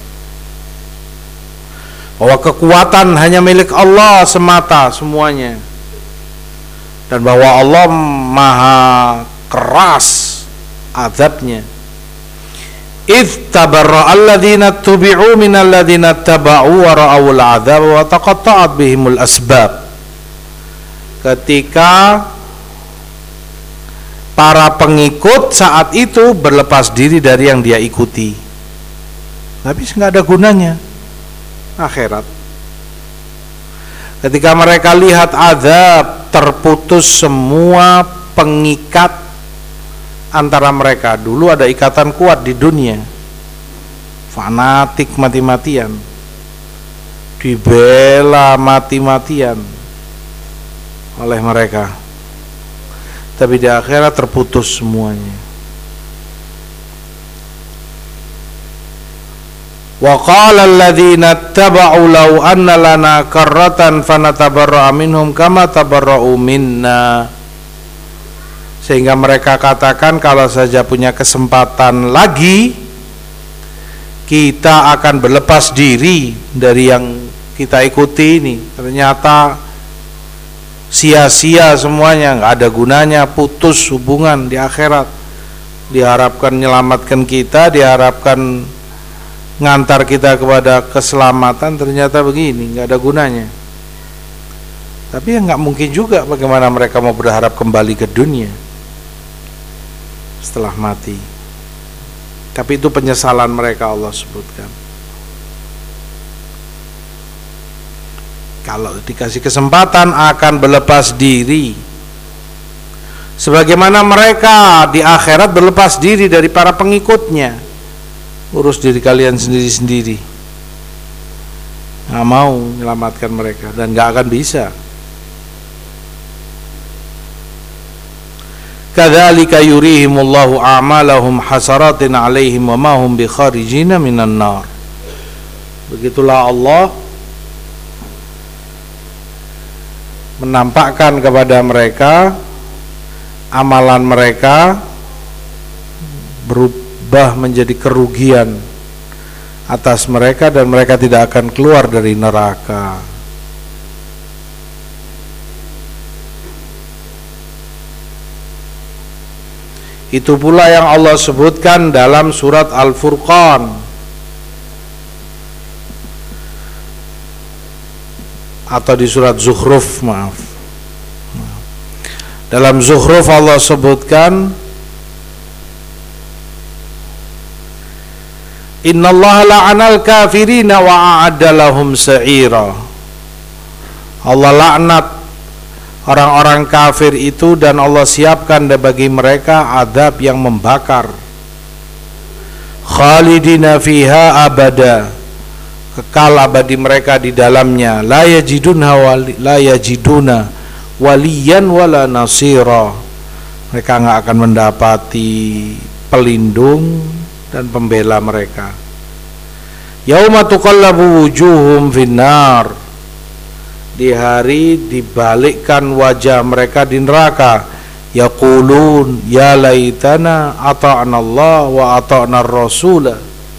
Bahwa kekuatan hanya milik Allah semata semuanya. Dan bahwa Allah maha keras azabnya. Idh tabarra'a alladhina tubi'u minal ladhina taba'u wa ra'awul 'adzab wa taqatta'at bihimul asbab. Ketika para pengikut saat itu berlepas diri dari yang dia ikuti, tapi nggak ada gunanya akhirat. Ketika mereka lihat azab, terputus semua pengikat antara mereka. Dulu ada ikatan kuat di dunia, fanatik mati-matian, dibela mati-matian oleh mereka, tapi di akhirat terputus semuanya. Wa qala alladhina ittaba'u law anna lana karratan fanatabarra'a minhum kama tabarra'u minna. Sehingga mereka katakan, kalau saja punya kesempatan lagi, kita akan berlepas diri dari yang kita ikuti ini. Ternyata sia-sia semuanya, nggak ada gunanya, putus hubungan di akhirat. Diharapkan menyelamatkan kita, diharapkan ngantar kita kepada keselamatan, ternyata begini, nggak ada gunanya. Tapi ya nggak mungkin juga, bagaimana mereka mau berharap kembali ke dunia setelah mati. Tapi itu penyesalan mereka, Allah sebutkan. Kalau dikasih kesempatan akan berlepas diri, sebagaimana mereka di akhirat berlepas diri dari para pengikutnya. Urus diri kalian sendiri-sendiri, nggak mau menyelamatkan mereka dan nggak akan bisa. Kadzalika yurihimullahu a'malahum hasaratin 'alaihim wa ma hum bikharijina minan nar. Begitulah Allah menampakkan kepada mereka amalan mereka berubah menjadi kerugian atas mereka dan mereka tidak akan keluar dari neraka. Itu pula yang Allah sebutkan dalam surat Al-Furqan. Atau di surat Zukhruf, maaf. Dalam Zukhruf Allah sebutkan, Innallaha la'anal kafirina wa a'adda lahum sa'ira. Allah laknat orang-orang kafir itu dan Allah siapkan bagi mereka azab yang membakar. Khalidina fiha abada, kekal abadi mereka di dalamnya. La yajiduna waliyan wala nasira. Mereka enggak akan mendapati pelindung dan pembela mereka. Yauma tuqallabu wujuhum finnar, di hari dibalikkan wajah mereka di neraka. Yaqulun ya laitana ata'na Allah wa ata'na ar-rasula.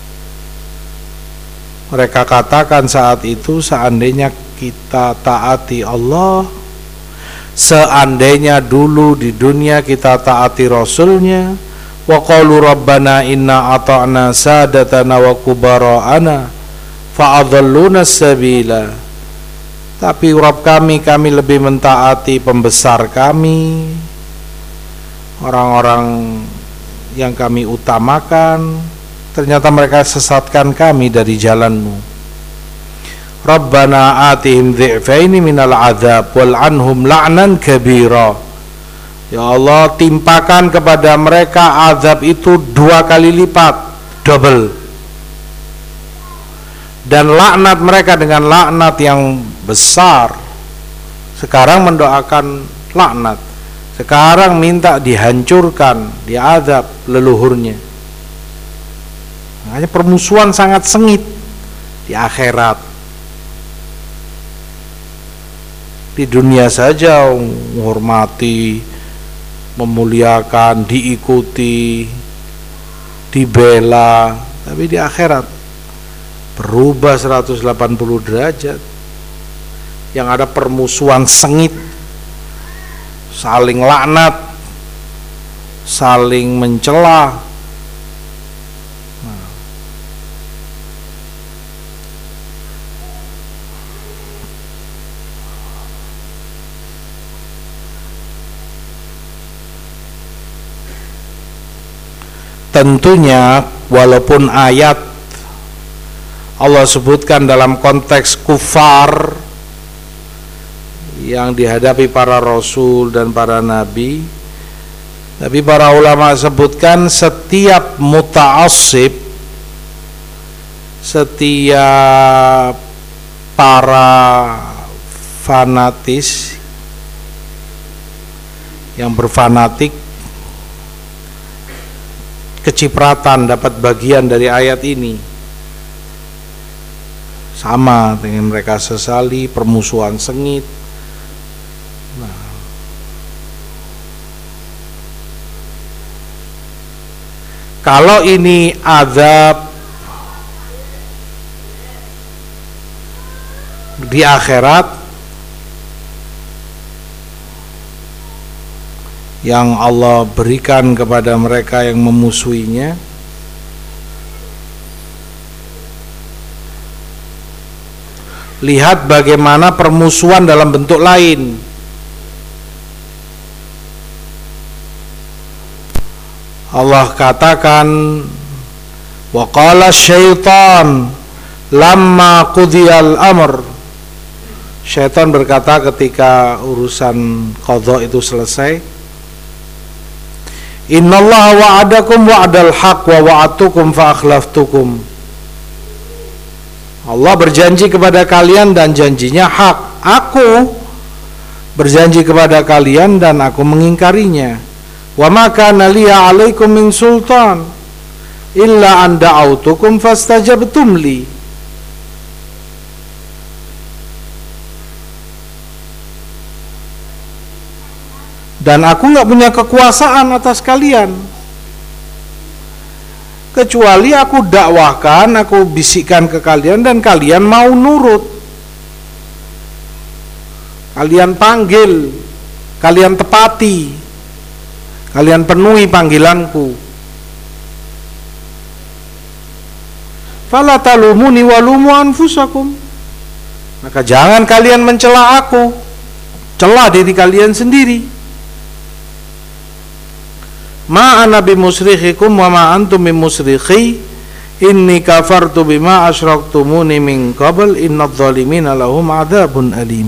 Mereka katakan saat itu, seandainya kita taati Allah, seandainya dulu di dunia kita taati Rasulnya. Wa qalu rabbana inna ata'na sadatana wa kubara'ana fa'adhalluna sabila. Tapi Rabb kami lebih mentaati pembesar kami, orang-orang yang kami utamakan, ternyata mereka sesatkan kami dari jalan-Mu. Rabbana atihim dhi'faini minal adzab wal anhum la'nan kabira. Ya Allah, timpakan kepada mereka azab itu 2 kali lipat, double. Dan laknat mereka dengan laknat yang besar. Sekarang mendoakan laknat, sekarang minta dihancurkan, diazab leluhurnya. Makanya permusuhan sangat sengit di akhirat. Di dunia saja menghormati, memuliakan, diikuti, dibela, tapi di akhirat berubah 180 derajat. Yang ada permusuhan sengit, saling laknat, saling mencela. Tentunya walaupun ayat Allah sebutkan dalam konteks kufar yang dihadapi para rasul dan para nabi, tapi para ulama sebutkan setiap muta'assib, setiap para fanatis yang berfanatik kecipratan dapat bagian dari ayat ini, sama dengan mereka sesali permusuhan sengit. Kalau ini azab di akhirat yang Allah berikan kepada mereka yang memusuhinya, lihat bagaimana permusuhan dalam bentuk lain. Allah katakan, wa qala syaitan lamma qudiyal amr. Syaitan berkata ketika urusan qadha itu selesai, innallaha wa'adakum wa'dal haq wa wa'atukum fa akhlaftukum. Allah berjanji kepada kalian dan janjinya hak. Aku berjanji kepada kalian dan aku mengingkarinya. Wa ma kana liya 'alaikum min sultan illa an da'autukum fastajabtum li. Dan aku nggak punya kekuasaan atas kalian, kecuali aku dakwahkan, aku bisikkan ke kalian dan kalian mau nurut. Kalian panggil, kalian tepati, kalian penuhi panggilanku. Fala talumuni walumu anfusakum. Maka jangan kalian mencela aku, celah diri kalian sendiri. Ma ana bimusrikhikum wa ma antum bimusrikhi inni kafartu bima asyraktumuni min qabl innadh-dhalimina lahum adzabun alim.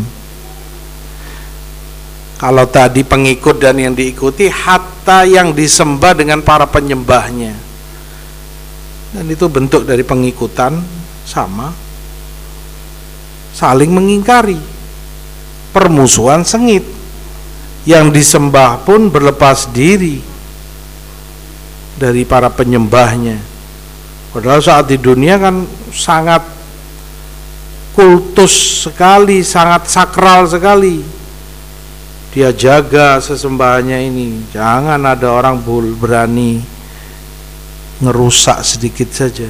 Kalau tadi pengikut dan yang diikuti, hatta yang disembah dengan para penyembahnya, dan itu bentuk dari pengikutan, sama, saling mengingkari, permusuhan sengit. Yang disembah pun berlepas diri dari para penyembahnya. Padahal saat di dunia kan sangat kultus sekali, sangat sakral sekali. Dia jaga sesembahannya ini. Jangan ada orang berani ngerusak sedikit saja,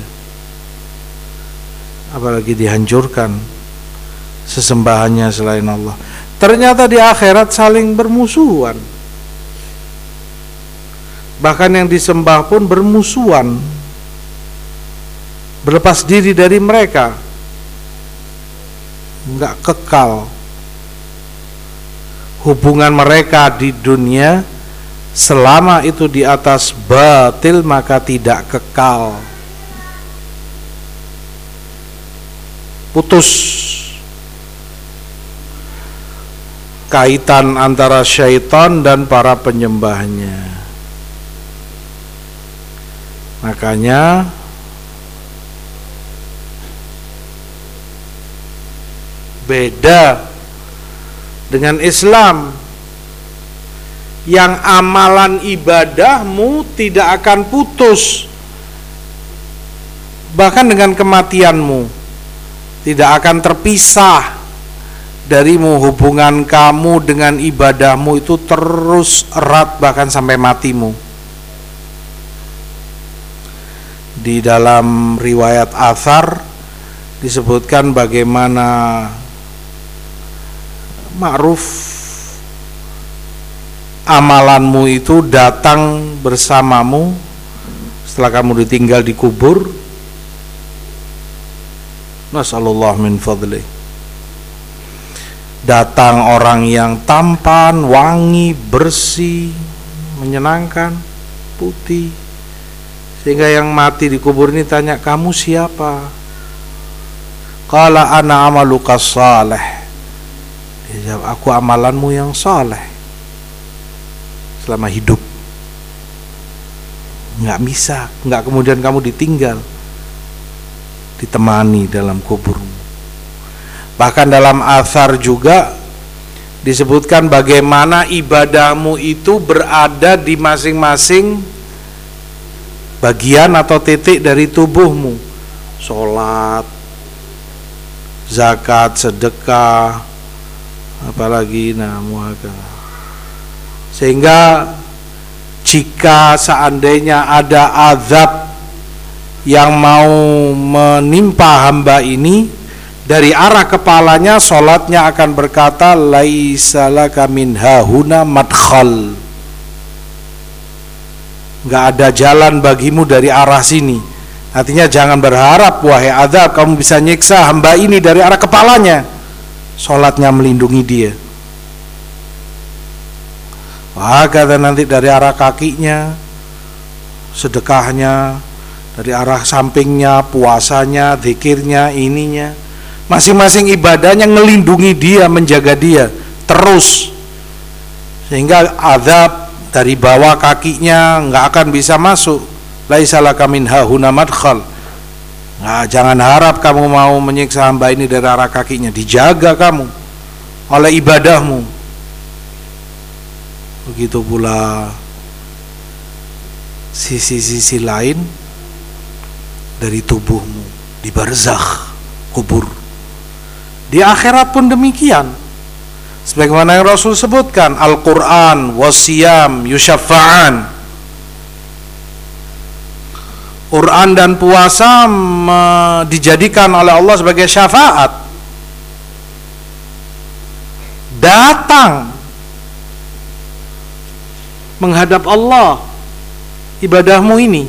apalagi dihancurkan sesembahannya selain Allah. Ternyata di akhirat saling bermusuhan. Bahkan yang disembah pun bermusuhan, berlepas diri dari mereka, enggak kekal. Hubungan mereka di dunia selama itu di atas batil maka tidak kekal. Putus kaitan antara syaitan dan para penyembahnya. Makanya beda dengan Islam yang amalan ibadahmu tidak akan putus, bahkan dengan kematianmu tidak akan terpisah darimu. Hubungan kamu dengan ibadahmu itu terus erat bahkan sampai matimu. Di dalam riwayat athar disebutkan bagaimana ma'ruf amalanmu itu datang bersamamu setelah kamu ditinggal di kubur. Nasallallahu min fadli. Datang orang yang tampan, wangi, bersih, menyenangkan, putih, sehingga yang mati di kubur ini tanya, kamu siapa? Qala ana amaluka salih. Dia jawab, aku amalanmu yang saleh selama hidup. Nggak bisa, nggak kemudian kamu ditinggal, ditemani dalam kuburmu. Bahkan dalam athar juga disebutkan bagaimana ibadahmu itu berada di masing-masing bagian atau titik dari tubuhmu. Sholat, zakat, sedekah, apalagi sehingga jika seandainya ada azab yang mau menimpa hamba ini, dari arah kepalanya sholatnya akan berkata, laisa laka min hahuna madkhal, nggak ada jalan bagimu dari arah sini. Artinya jangan berharap wahai azab kamu bisa nyiksa hamba ini dari arah kepalanya. Sholatnya melindungi dia. Wah, kata nanti dari arah kakinya, sedekahnya, dari arah sampingnya, puasanya, zikirnya, ininya, masing-masing ibadahnya ngelindungi dia, menjaga dia terus, sehingga azab dari bawah kakinya nggak akan bisa masuk. Laisa laka min hahuna madkhal. Nah, jangan harap kamu mau menyiksa hamba ini dari arah kakinya, dijaga kamu oleh ibadahmu. Begitu pula sisi-sisi lain dari tubuhmu di barzakh, kubur. Di akhirat pun demikian. Sebagaimana yang Rasul sebutkan, Al-Quran wasiyam yusyafa'an. Quran dan puasa dijadikan oleh Allah sebagai syafaat. Datang menghadap Allah ibadahmu ini.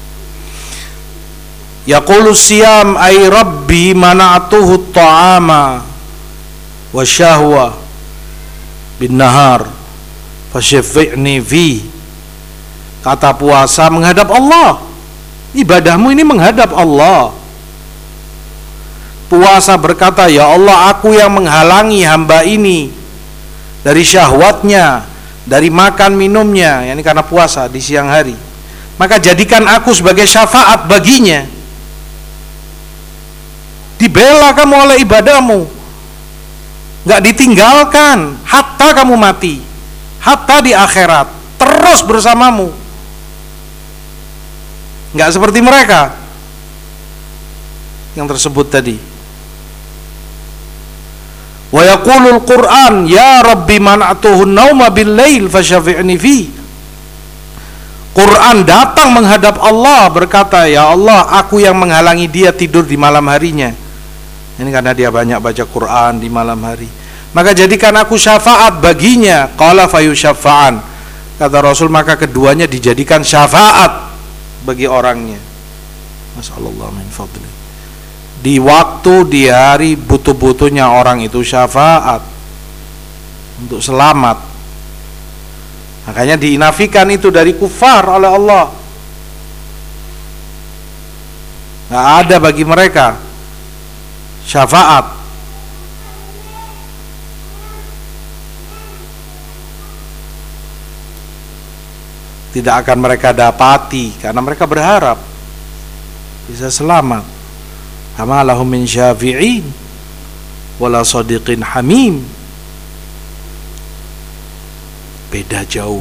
Yaqulu siyam ay rabbi mana'atuhu ta'ama wa syahwa bin nahar fasyafi'ni fi. Kata puasa menghadap Allah. Ibadahmu ini menghadap Allah. Puasa berkata, ya Allah, aku yang menghalangi hamba ini dari syahwatnya, dari makan minumnya, yakni karena puasa di siang hari, maka jadikan aku sebagai syafaat baginya. Dibela kamu oleh ibadahmu, nggak ditinggalkan hatta kamu mati, hatta di akhirat terus bersamamu. Nggak seperti mereka yang tersebut tadi. Wa yaqulul Qur'an ya rabbi man'atuhu nauma bil lail fasyafi'ni fi. Quran datang menghadap Allah berkata, ya Allah, aku yang menghalangi dia tidur di malam harinya. Ini karena dia banyak baca Quran di malam hari. Maka jadikan aku syafaat baginya. Qala fayusyafa'an. Kata Rasul, maka keduanya dijadikan syafaat bagi orangnya. Masyaallah min fadli. Di waktu, di hari butuh-butuhnya orang itu syafaat untuk selamat. Makanya diinafikan itu dari kufar oleh Allah. Nggak ada bagi mereka syafaat. Tidak akan mereka dapati karena mereka berharap bisa selamat. Ama lahum min syafi'in wala sadiqin hamim. Beda jauh.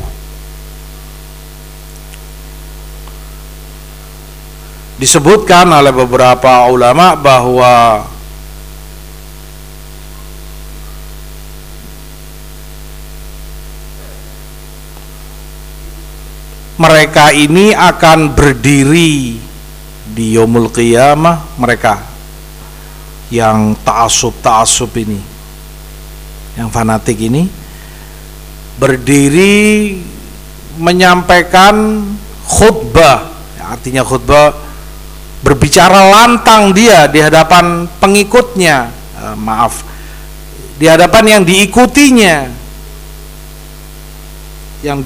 Disebutkan oleh beberapa ulama bahwa mereka ini akan berdiri di yaumul qiyamah, mereka yang ta'assub ini, yang fanatik ini, berdiri menyampaikan khutbah, artinya khutbah berbicara lantang dia di hadapan pengikutnya, di hadapan yang diikutinya, yang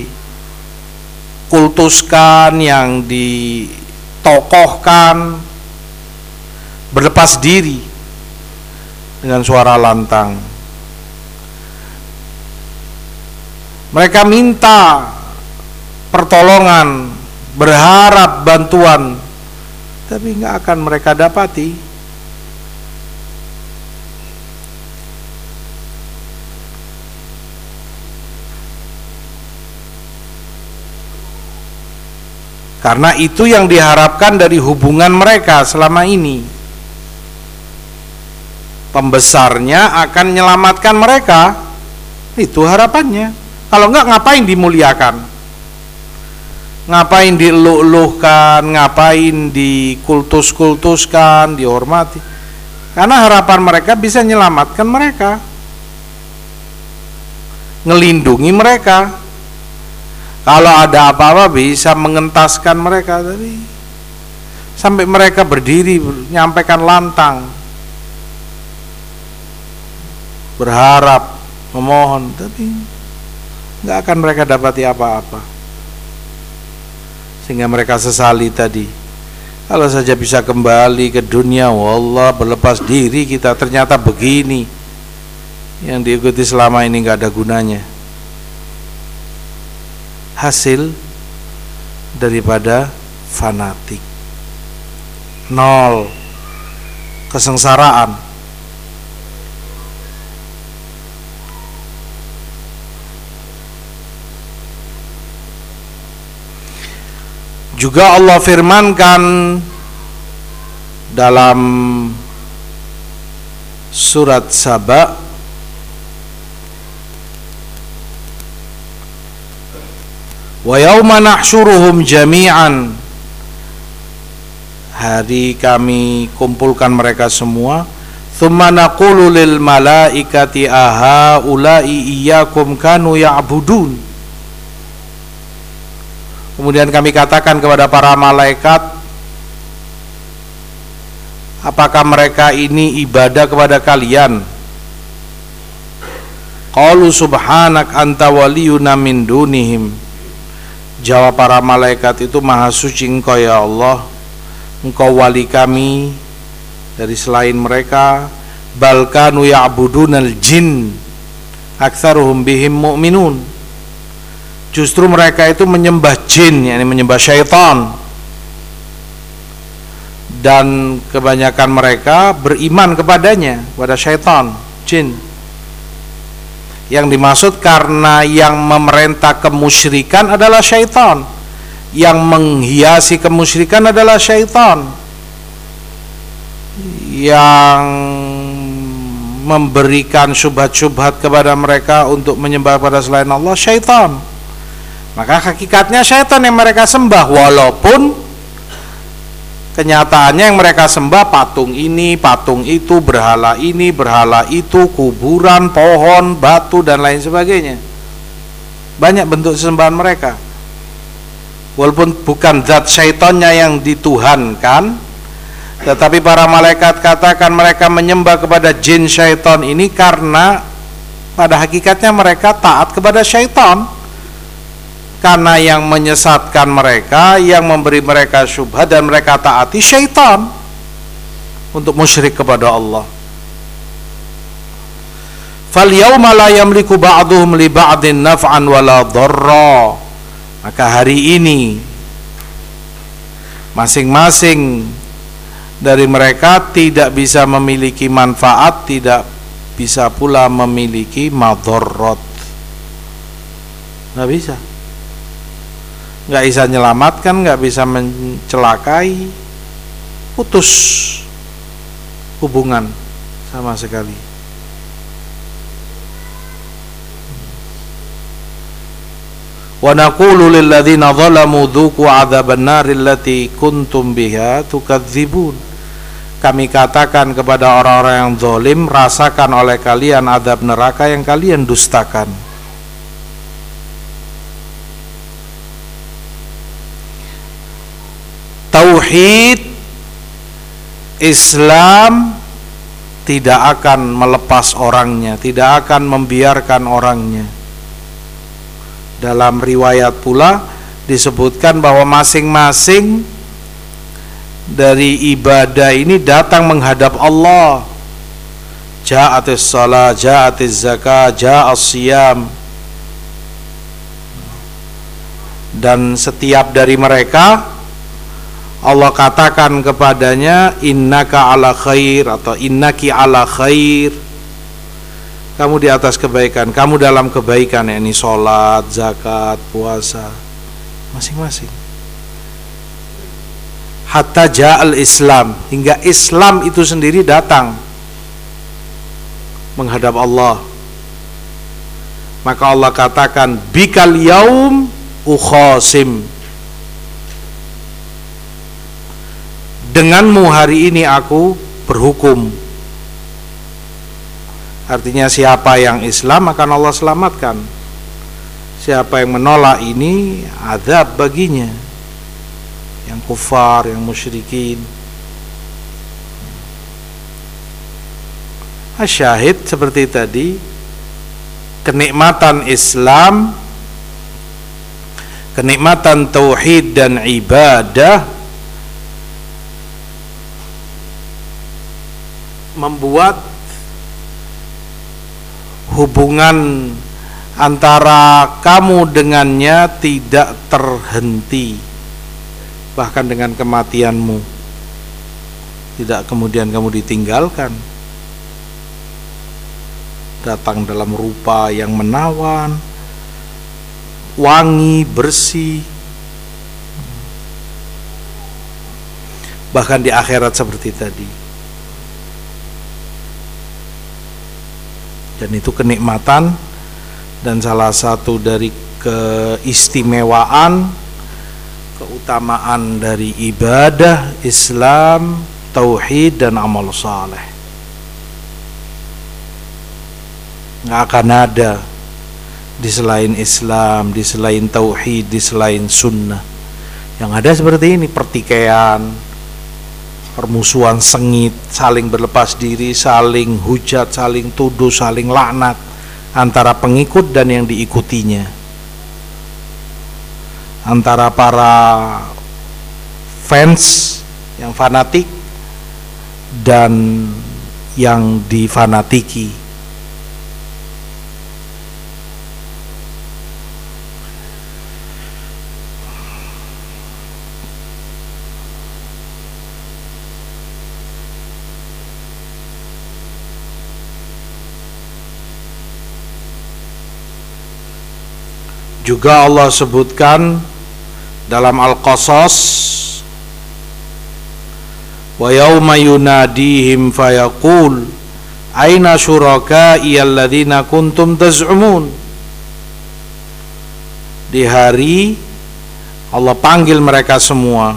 dikultuskan, yang ditokohkan, berlepas diri dengan suara lantang. Mereka minta pertolongan, berharap bantuan, tapi nggak akan mereka dapati. Karena itu yang diharapkan dari hubungan mereka selama ini. Pembesarnya akan menyelamatkan mereka, itu harapannya. Kalau enggak, ngapain dimuliakan? Ngapain dieluk-elukkan? Ngapain dikultus-kultuskan, dihormati? Karena harapan mereka bisa menyelamatkan mereka, ngelindungi mereka. Kalau ada apa-apa bisa mengentaskan mereka tadi. Sampai mereka berdiri menyampaikan lantang, berharap, memohon, tapi nggak akan mereka dapati apa-apa. Sehingga mereka sesali tadi, kalau saja bisa kembali ke dunia, wallah, berlepas diri kita, ternyata begini. Yang diikuti selama ini nggak ada gunanya. Hasil daripada fanatik, nol kesengsaraan. Juga Allah firmankan dalam surat Saba, wa yauma nahsyuruhum jami'an, hari kami kumpulkan mereka semua, tsumma naqulu lil malaikati aha ulai iyyakum kanu ya'budun. Kemudian kami katakan kepada para malaikat, apakah mereka ini ibadah kepada kalian? Qalu subhanak anta waliyuna min dunihim. Jawab para malaikat itu, maha suci engkau ya Allah, engkau wali kami dari selain mereka. Bal kanu ya'budunal jin aktsaruhum bihim mu'minun. Justru mereka itu menyembah jin, yakni menyembah syaitan, dan kebanyakan mereka beriman kepadanya, kepada syaitan, jin. Yang dimaksud karena yang memerintah kemusyrikan adalah syaitan, yang menghiasi kemusyrikan adalah syaitan. yang memberikan syubhat-syubhat kepada mereka untuk menyembah pada selain Allah? Syaitan. Maka hakikatnya syaitan yang mereka sembah, walaupun kenyataannya yang mereka sembah patung ini, patung itu, berhala ini, berhala itu, kuburan, pohon, batu, dan lain sebagainya. Banyak bentuk sesembahan mereka. Walaupun bukan zat syaitannya yang dituhankan, tetapi para malaikat katakan mereka menyembah kepada jin syaitan ini karena pada hakikatnya mereka taat kepada syaitan. Karena yang menyesatkan mereka, yang memberi mereka syubhat dan mereka taati syaitan untuk musyrik kepada Allah. Fal yauma la yamliku ba'duhum li ba'din naf'an wala dharra. Maka hari ini masing-masing dari mereka tidak bisa memiliki manfaat, tidak bisa pula memiliki madharat. Nggak bisa. Nggak bisa menyelamatkan, nggak bisa mencelakai, putus hubungan sama sekali. Wa naqulu lil ladzina zalamu dzuqu 'adzaban naril lati kuntum biha tukadzibun. Kami katakan kepada orang-orang yang zalim, rasakan oleh kalian azab neraka yang kalian dustakan. Tauhid Islam tidak akan melepas orangnya, tidak akan membiarkan orangnya. Dalam riwayat pula disebutkan bahwa masing-masing dari ibadah ini datang menghadap Allah. Ja'atis shalah, ja'atis zakah, ja'as siyam. Dan setiap dari mereka Allah katakan kepadanya, innaka ala khair atau innaki ala khair. Kamu di atas kebaikan, kamu dalam kebaikan, yakni sholat, zakat, puasa, masing-masing. Hatta ja'al Islam, hingga Islam itu sendiri datang menghadap Allah. Maka Allah katakan, bikal yaum ukhasim. Denganmu hari ini aku berhukum. Artinya siapa yang Islam akan Allah selamatkan. Siapa yang menolak ini azab baginya. Yang kufar, yang musyrikin. Asyahid seperti tadi, kenikmatan Islam, kenikmatan tauhid dan ibadah membuat hubungan antara kamu dengannya tidak terhenti, bahkan dengan kematianmu tidak kemudian kamu ditinggalkan. Datang dalam rupa yang menawan, wangi, bersih, bahkan di akhirat seperti tadi. Dan itu kenikmatan dan salah satu dari keistimewaan, keutamaan dari ibadah Islam, tauhid dan amal saleh. Nggak akan ada di selain Islam, di selain tauhid, di selain sunnah. Yang ada seperti ini, pertikaian, permusuhan sengit, saling berlepas diri, saling hujat, saling tuduh, saling laknat antara pengikut dan yang diikutinya, antara para fans yang fanatik dan yang difanatiki. Juga Allah sebutkan dalam Al-Qasas wa yauma yunadihim fayaqul aina syuraka'i alladzina kuntum taz'umun. Di hari Allah panggil mereka semua,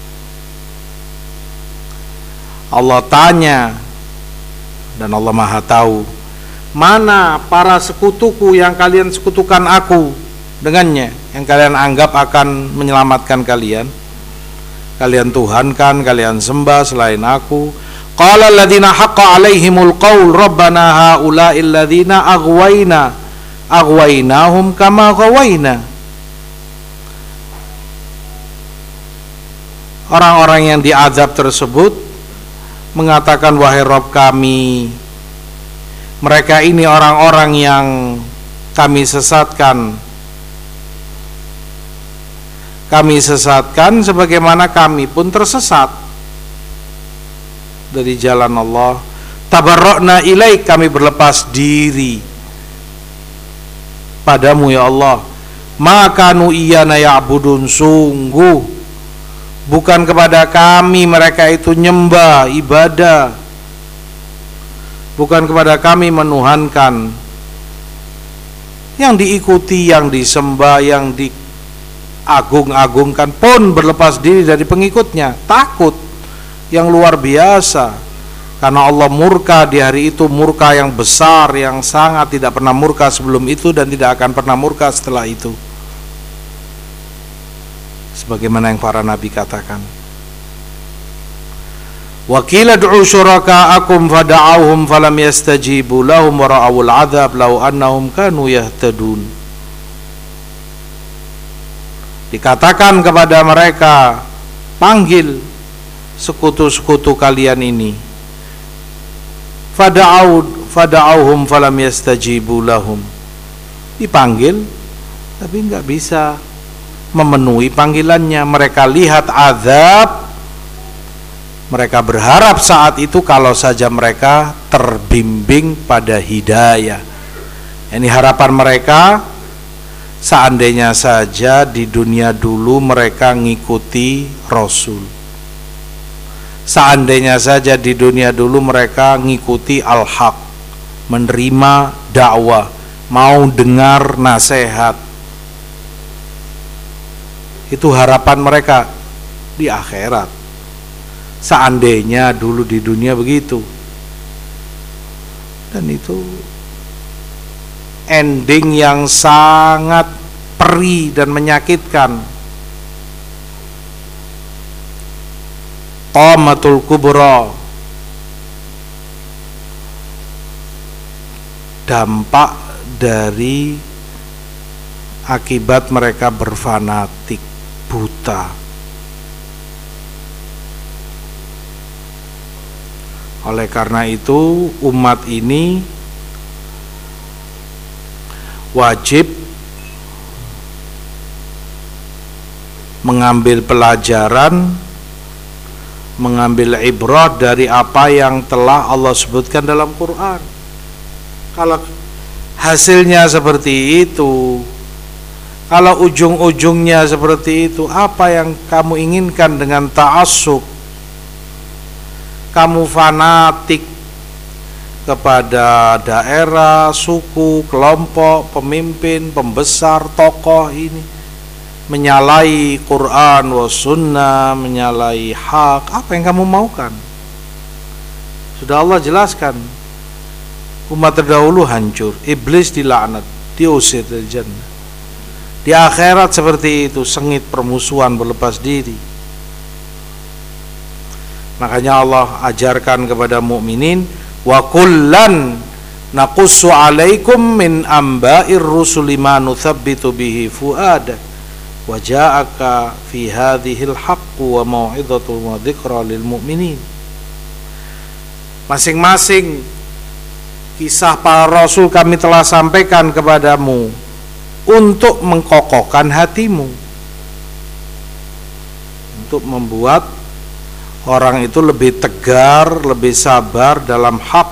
Allah tanya, dan Allah Maha tahu, mana para sekutuku yang kalian sekutukan aku dengannya, yang kalian anggap akan menyelamatkan kalian, kalian tuhankan, kalian sembah selain aku. Qala alladzina haqqa alaihimul qaul rabbana haula'il ladzina aghwainahum kama ghawaina. Orang-orang yang diazab tersebut mengatakan, wahai Rabb kami, mereka ini orang-orang yang kami sesatkan sebagaimana kami pun tersesat dari jalan Allah. Tabarra'na ilaik, kami berlepas diri padamu ya Allah. Makanu iyana ya'budun, sungguh bukan kepada kami mereka itu nyembah, ibadah, bukan kepada kami menuhankan. Yang diikuti, yang disembah, yang diagung-agungkan pun berlepas diri dari pengikutnya. Takut yang luar biasa, karena Allah murka di hari itu, murka yang besar, yang sangat tidak pernah murka sebelum itu dan tidak akan pernah murka setelah itu, sebagaimana yang para nabi katakan. Wa qila du'u syuraka'akum fada'awhum falam yastajibu lahum wa ra'awul 'adzab law annahum kanu yahtadun. Dikatakan kepada mereka, panggil sekutu-sekutu kalian ini. Fada'awhum falam yastajibu lahum. Dipanggil tapi enggak bisa memenuhi panggilannya. Mereka lihat azab, mereka berharap saat itu kalau saja mereka terbimbing pada hidayah. Ini harapan mereka, seandainya saja di dunia dulu mereka ngikuti Rasul, seandainya saja di dunia dulu mereka ngikuti al-haq, menerima dakwah, mau dengar nasihat. Itu harapan mereka di akhirat, seandainya dulu di dunia begitu. Dan itu ending yang sangat perih dan menyakitkan. Qamatul kubra, dampak dari akibat mereka berfanatik, buta. Oleh karena itu umat ini wajib mengambil pelajaran, mengambil ibrah dari apa yang telah Allah sebutkan dalam Quran. Kalau hasilnya seperti itu, kalau ujung-ujungnya seperti itu, apa yang kamu inginkan dengan ta'assub? Kamu fanatik kepada daerah, suku, kelompok, pemimpin, pembesar, tokoh ini, menyalahi Quran wa sunnah, menyalahi hak. Apa yang kamu maukan? Sudah Allah jelaskan, umat terdahulu hancur, iblis dilaknat, diusir dari jannah. Di akhirat seperti itu, sengit permusuhan, berlepas diri. Makanya Allah ajarkan kepada mukminin, wa kullan naqussu 'alaikum min amba'ir rusuli ma nuthabbitu bihi fu'adak wa ja'aka fi hadhil haqqu wa mau'izatun wa dzikra lil mu'minin. Masing-masing kisah para rasul kami telah sampaikan kepadamu untuk mengkokohkan hatimu, untuk membuat orang itu lebih tegar, lebih sabar dalam hak,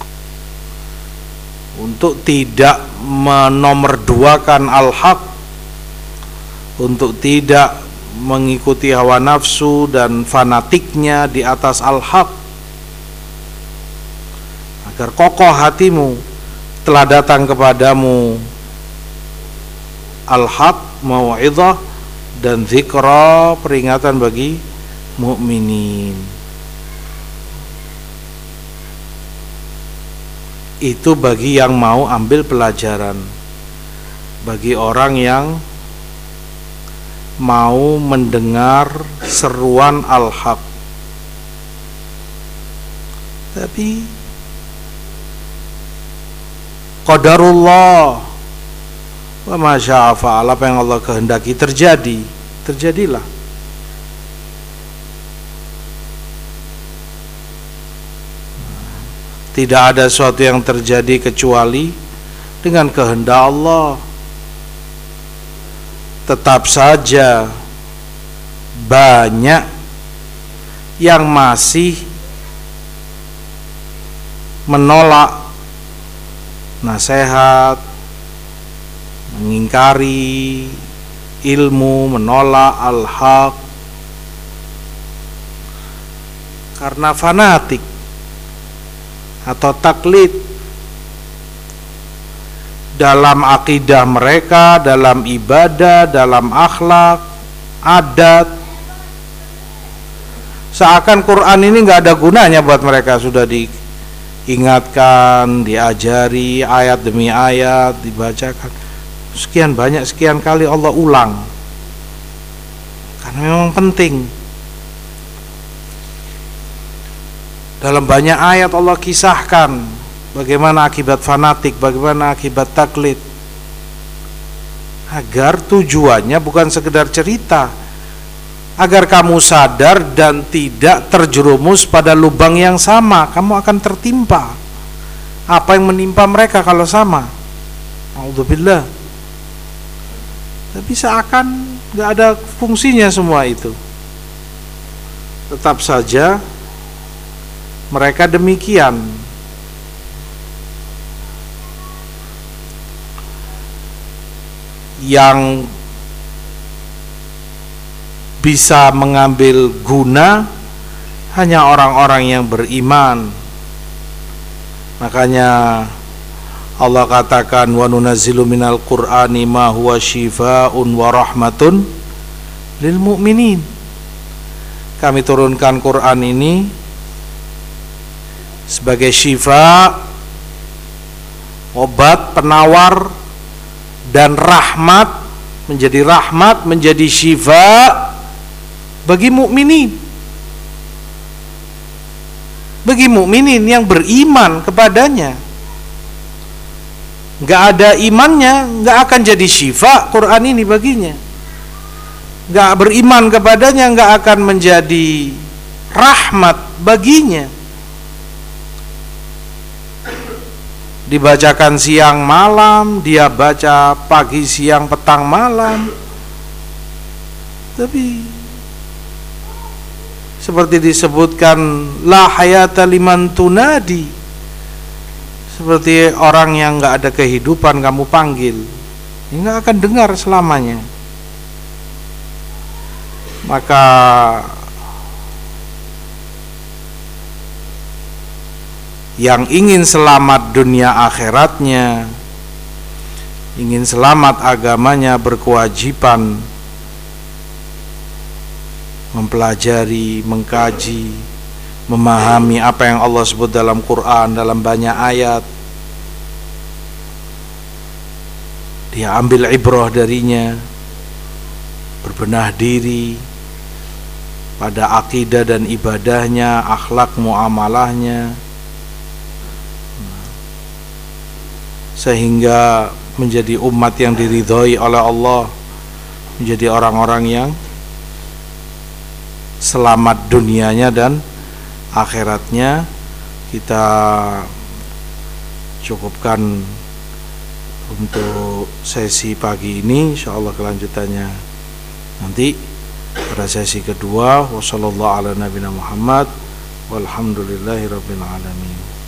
untuk tidak menomorduakan al-haq, untuk tidak mengikuti hawa nafsu dan fanatiknya di atas al-haq, agar kokoh hatimu. Telah datang kepadamu al-haq, mau'izah dan zikra, peringatan bagi mukminin. Itu bagi yang mau ambil pelajaran, bagi orang yang mau mendengar seruan al-haq. Tapi qadarullah wa ma syaa fa'al, apa yang Allah kehendaki terjadi, terjadilah. Tidak ada sesuatu yang terjadi kecuali dengan kehendak Allah. Tetap saja banyak yang masih menolak nasihat, mengingkari ilmu, menolak al-haq karena fanatik atau taklid dalam akidah mereka, dalam ibadah, dalam akhlak, adat. Seakan Quran ini nggak ada gunanya buat mereka. Sudah diingatkan, diajari ayat demi ayat, dibacakan sekian banyak, sekian kali Allah ulang karena memang penting. Dalam banyak ayat Allah kisahkan bagaimana akibat fanatik, bagaimana akibat taklid, agar tujuannya bukan sekedar cerita, agar kamu sadar dan tidak terjerumus pada lubang yang sama. Kamu akan tertimpa apa yang menimpa mereka kalau sama. A'udzubillah. Tapi seakan gak ada fungsinya semua itu. Tetap saja mereka demikian. Yang bisa mengambil guna hanya orang-orang yang beriman. Makanya Allah katakan, wa nunazzilu minal qur'ani ma huwa syifaa'un wa rahmatun lil mu'minin. Kami turunkan Quran ini sebagai syifa, obat, penawar, dan rahmat, menjadi rahmat, menjadi syifa bagi mukminin. Bagi mukminin yang beriman kepadanya. Gak ada imannya, gak akan jadi syifa Quran ini baginya. Gak beriman kepadanya, gak akan menjadi rahmat baginya. Dibacakan siang malam, dia baca pagi siang petang malam, tapi seperti disebutkan, la hayata liman tunadi, seperti orang yang gak ada kehidupan kamu panggil, nggak akan dengar selamanya. Maka yang ingin selamat dunia akhiratnya, ingin selamat agamanya, berkewajiban mempelajari, mengkaji, memahami apa yang Allah sebut dalam Quran, dalam banyak ayat. Dia ambil ibrah darinya, berbenah diri pada akidah dan ibadahnya, akhlak muamalahnya, sehingga menjadi umat yang diridhoi oleh Allah, menjadi orang-orang yang selamat dunianya dan akhiratnya. Kita cukupkan untuk sesi pagi ini, insyaallah kelanjutannya nanti pada sesi kedua. Wassallallahu ala nabiyina Muhammad walhamdulillahirabbil alamin.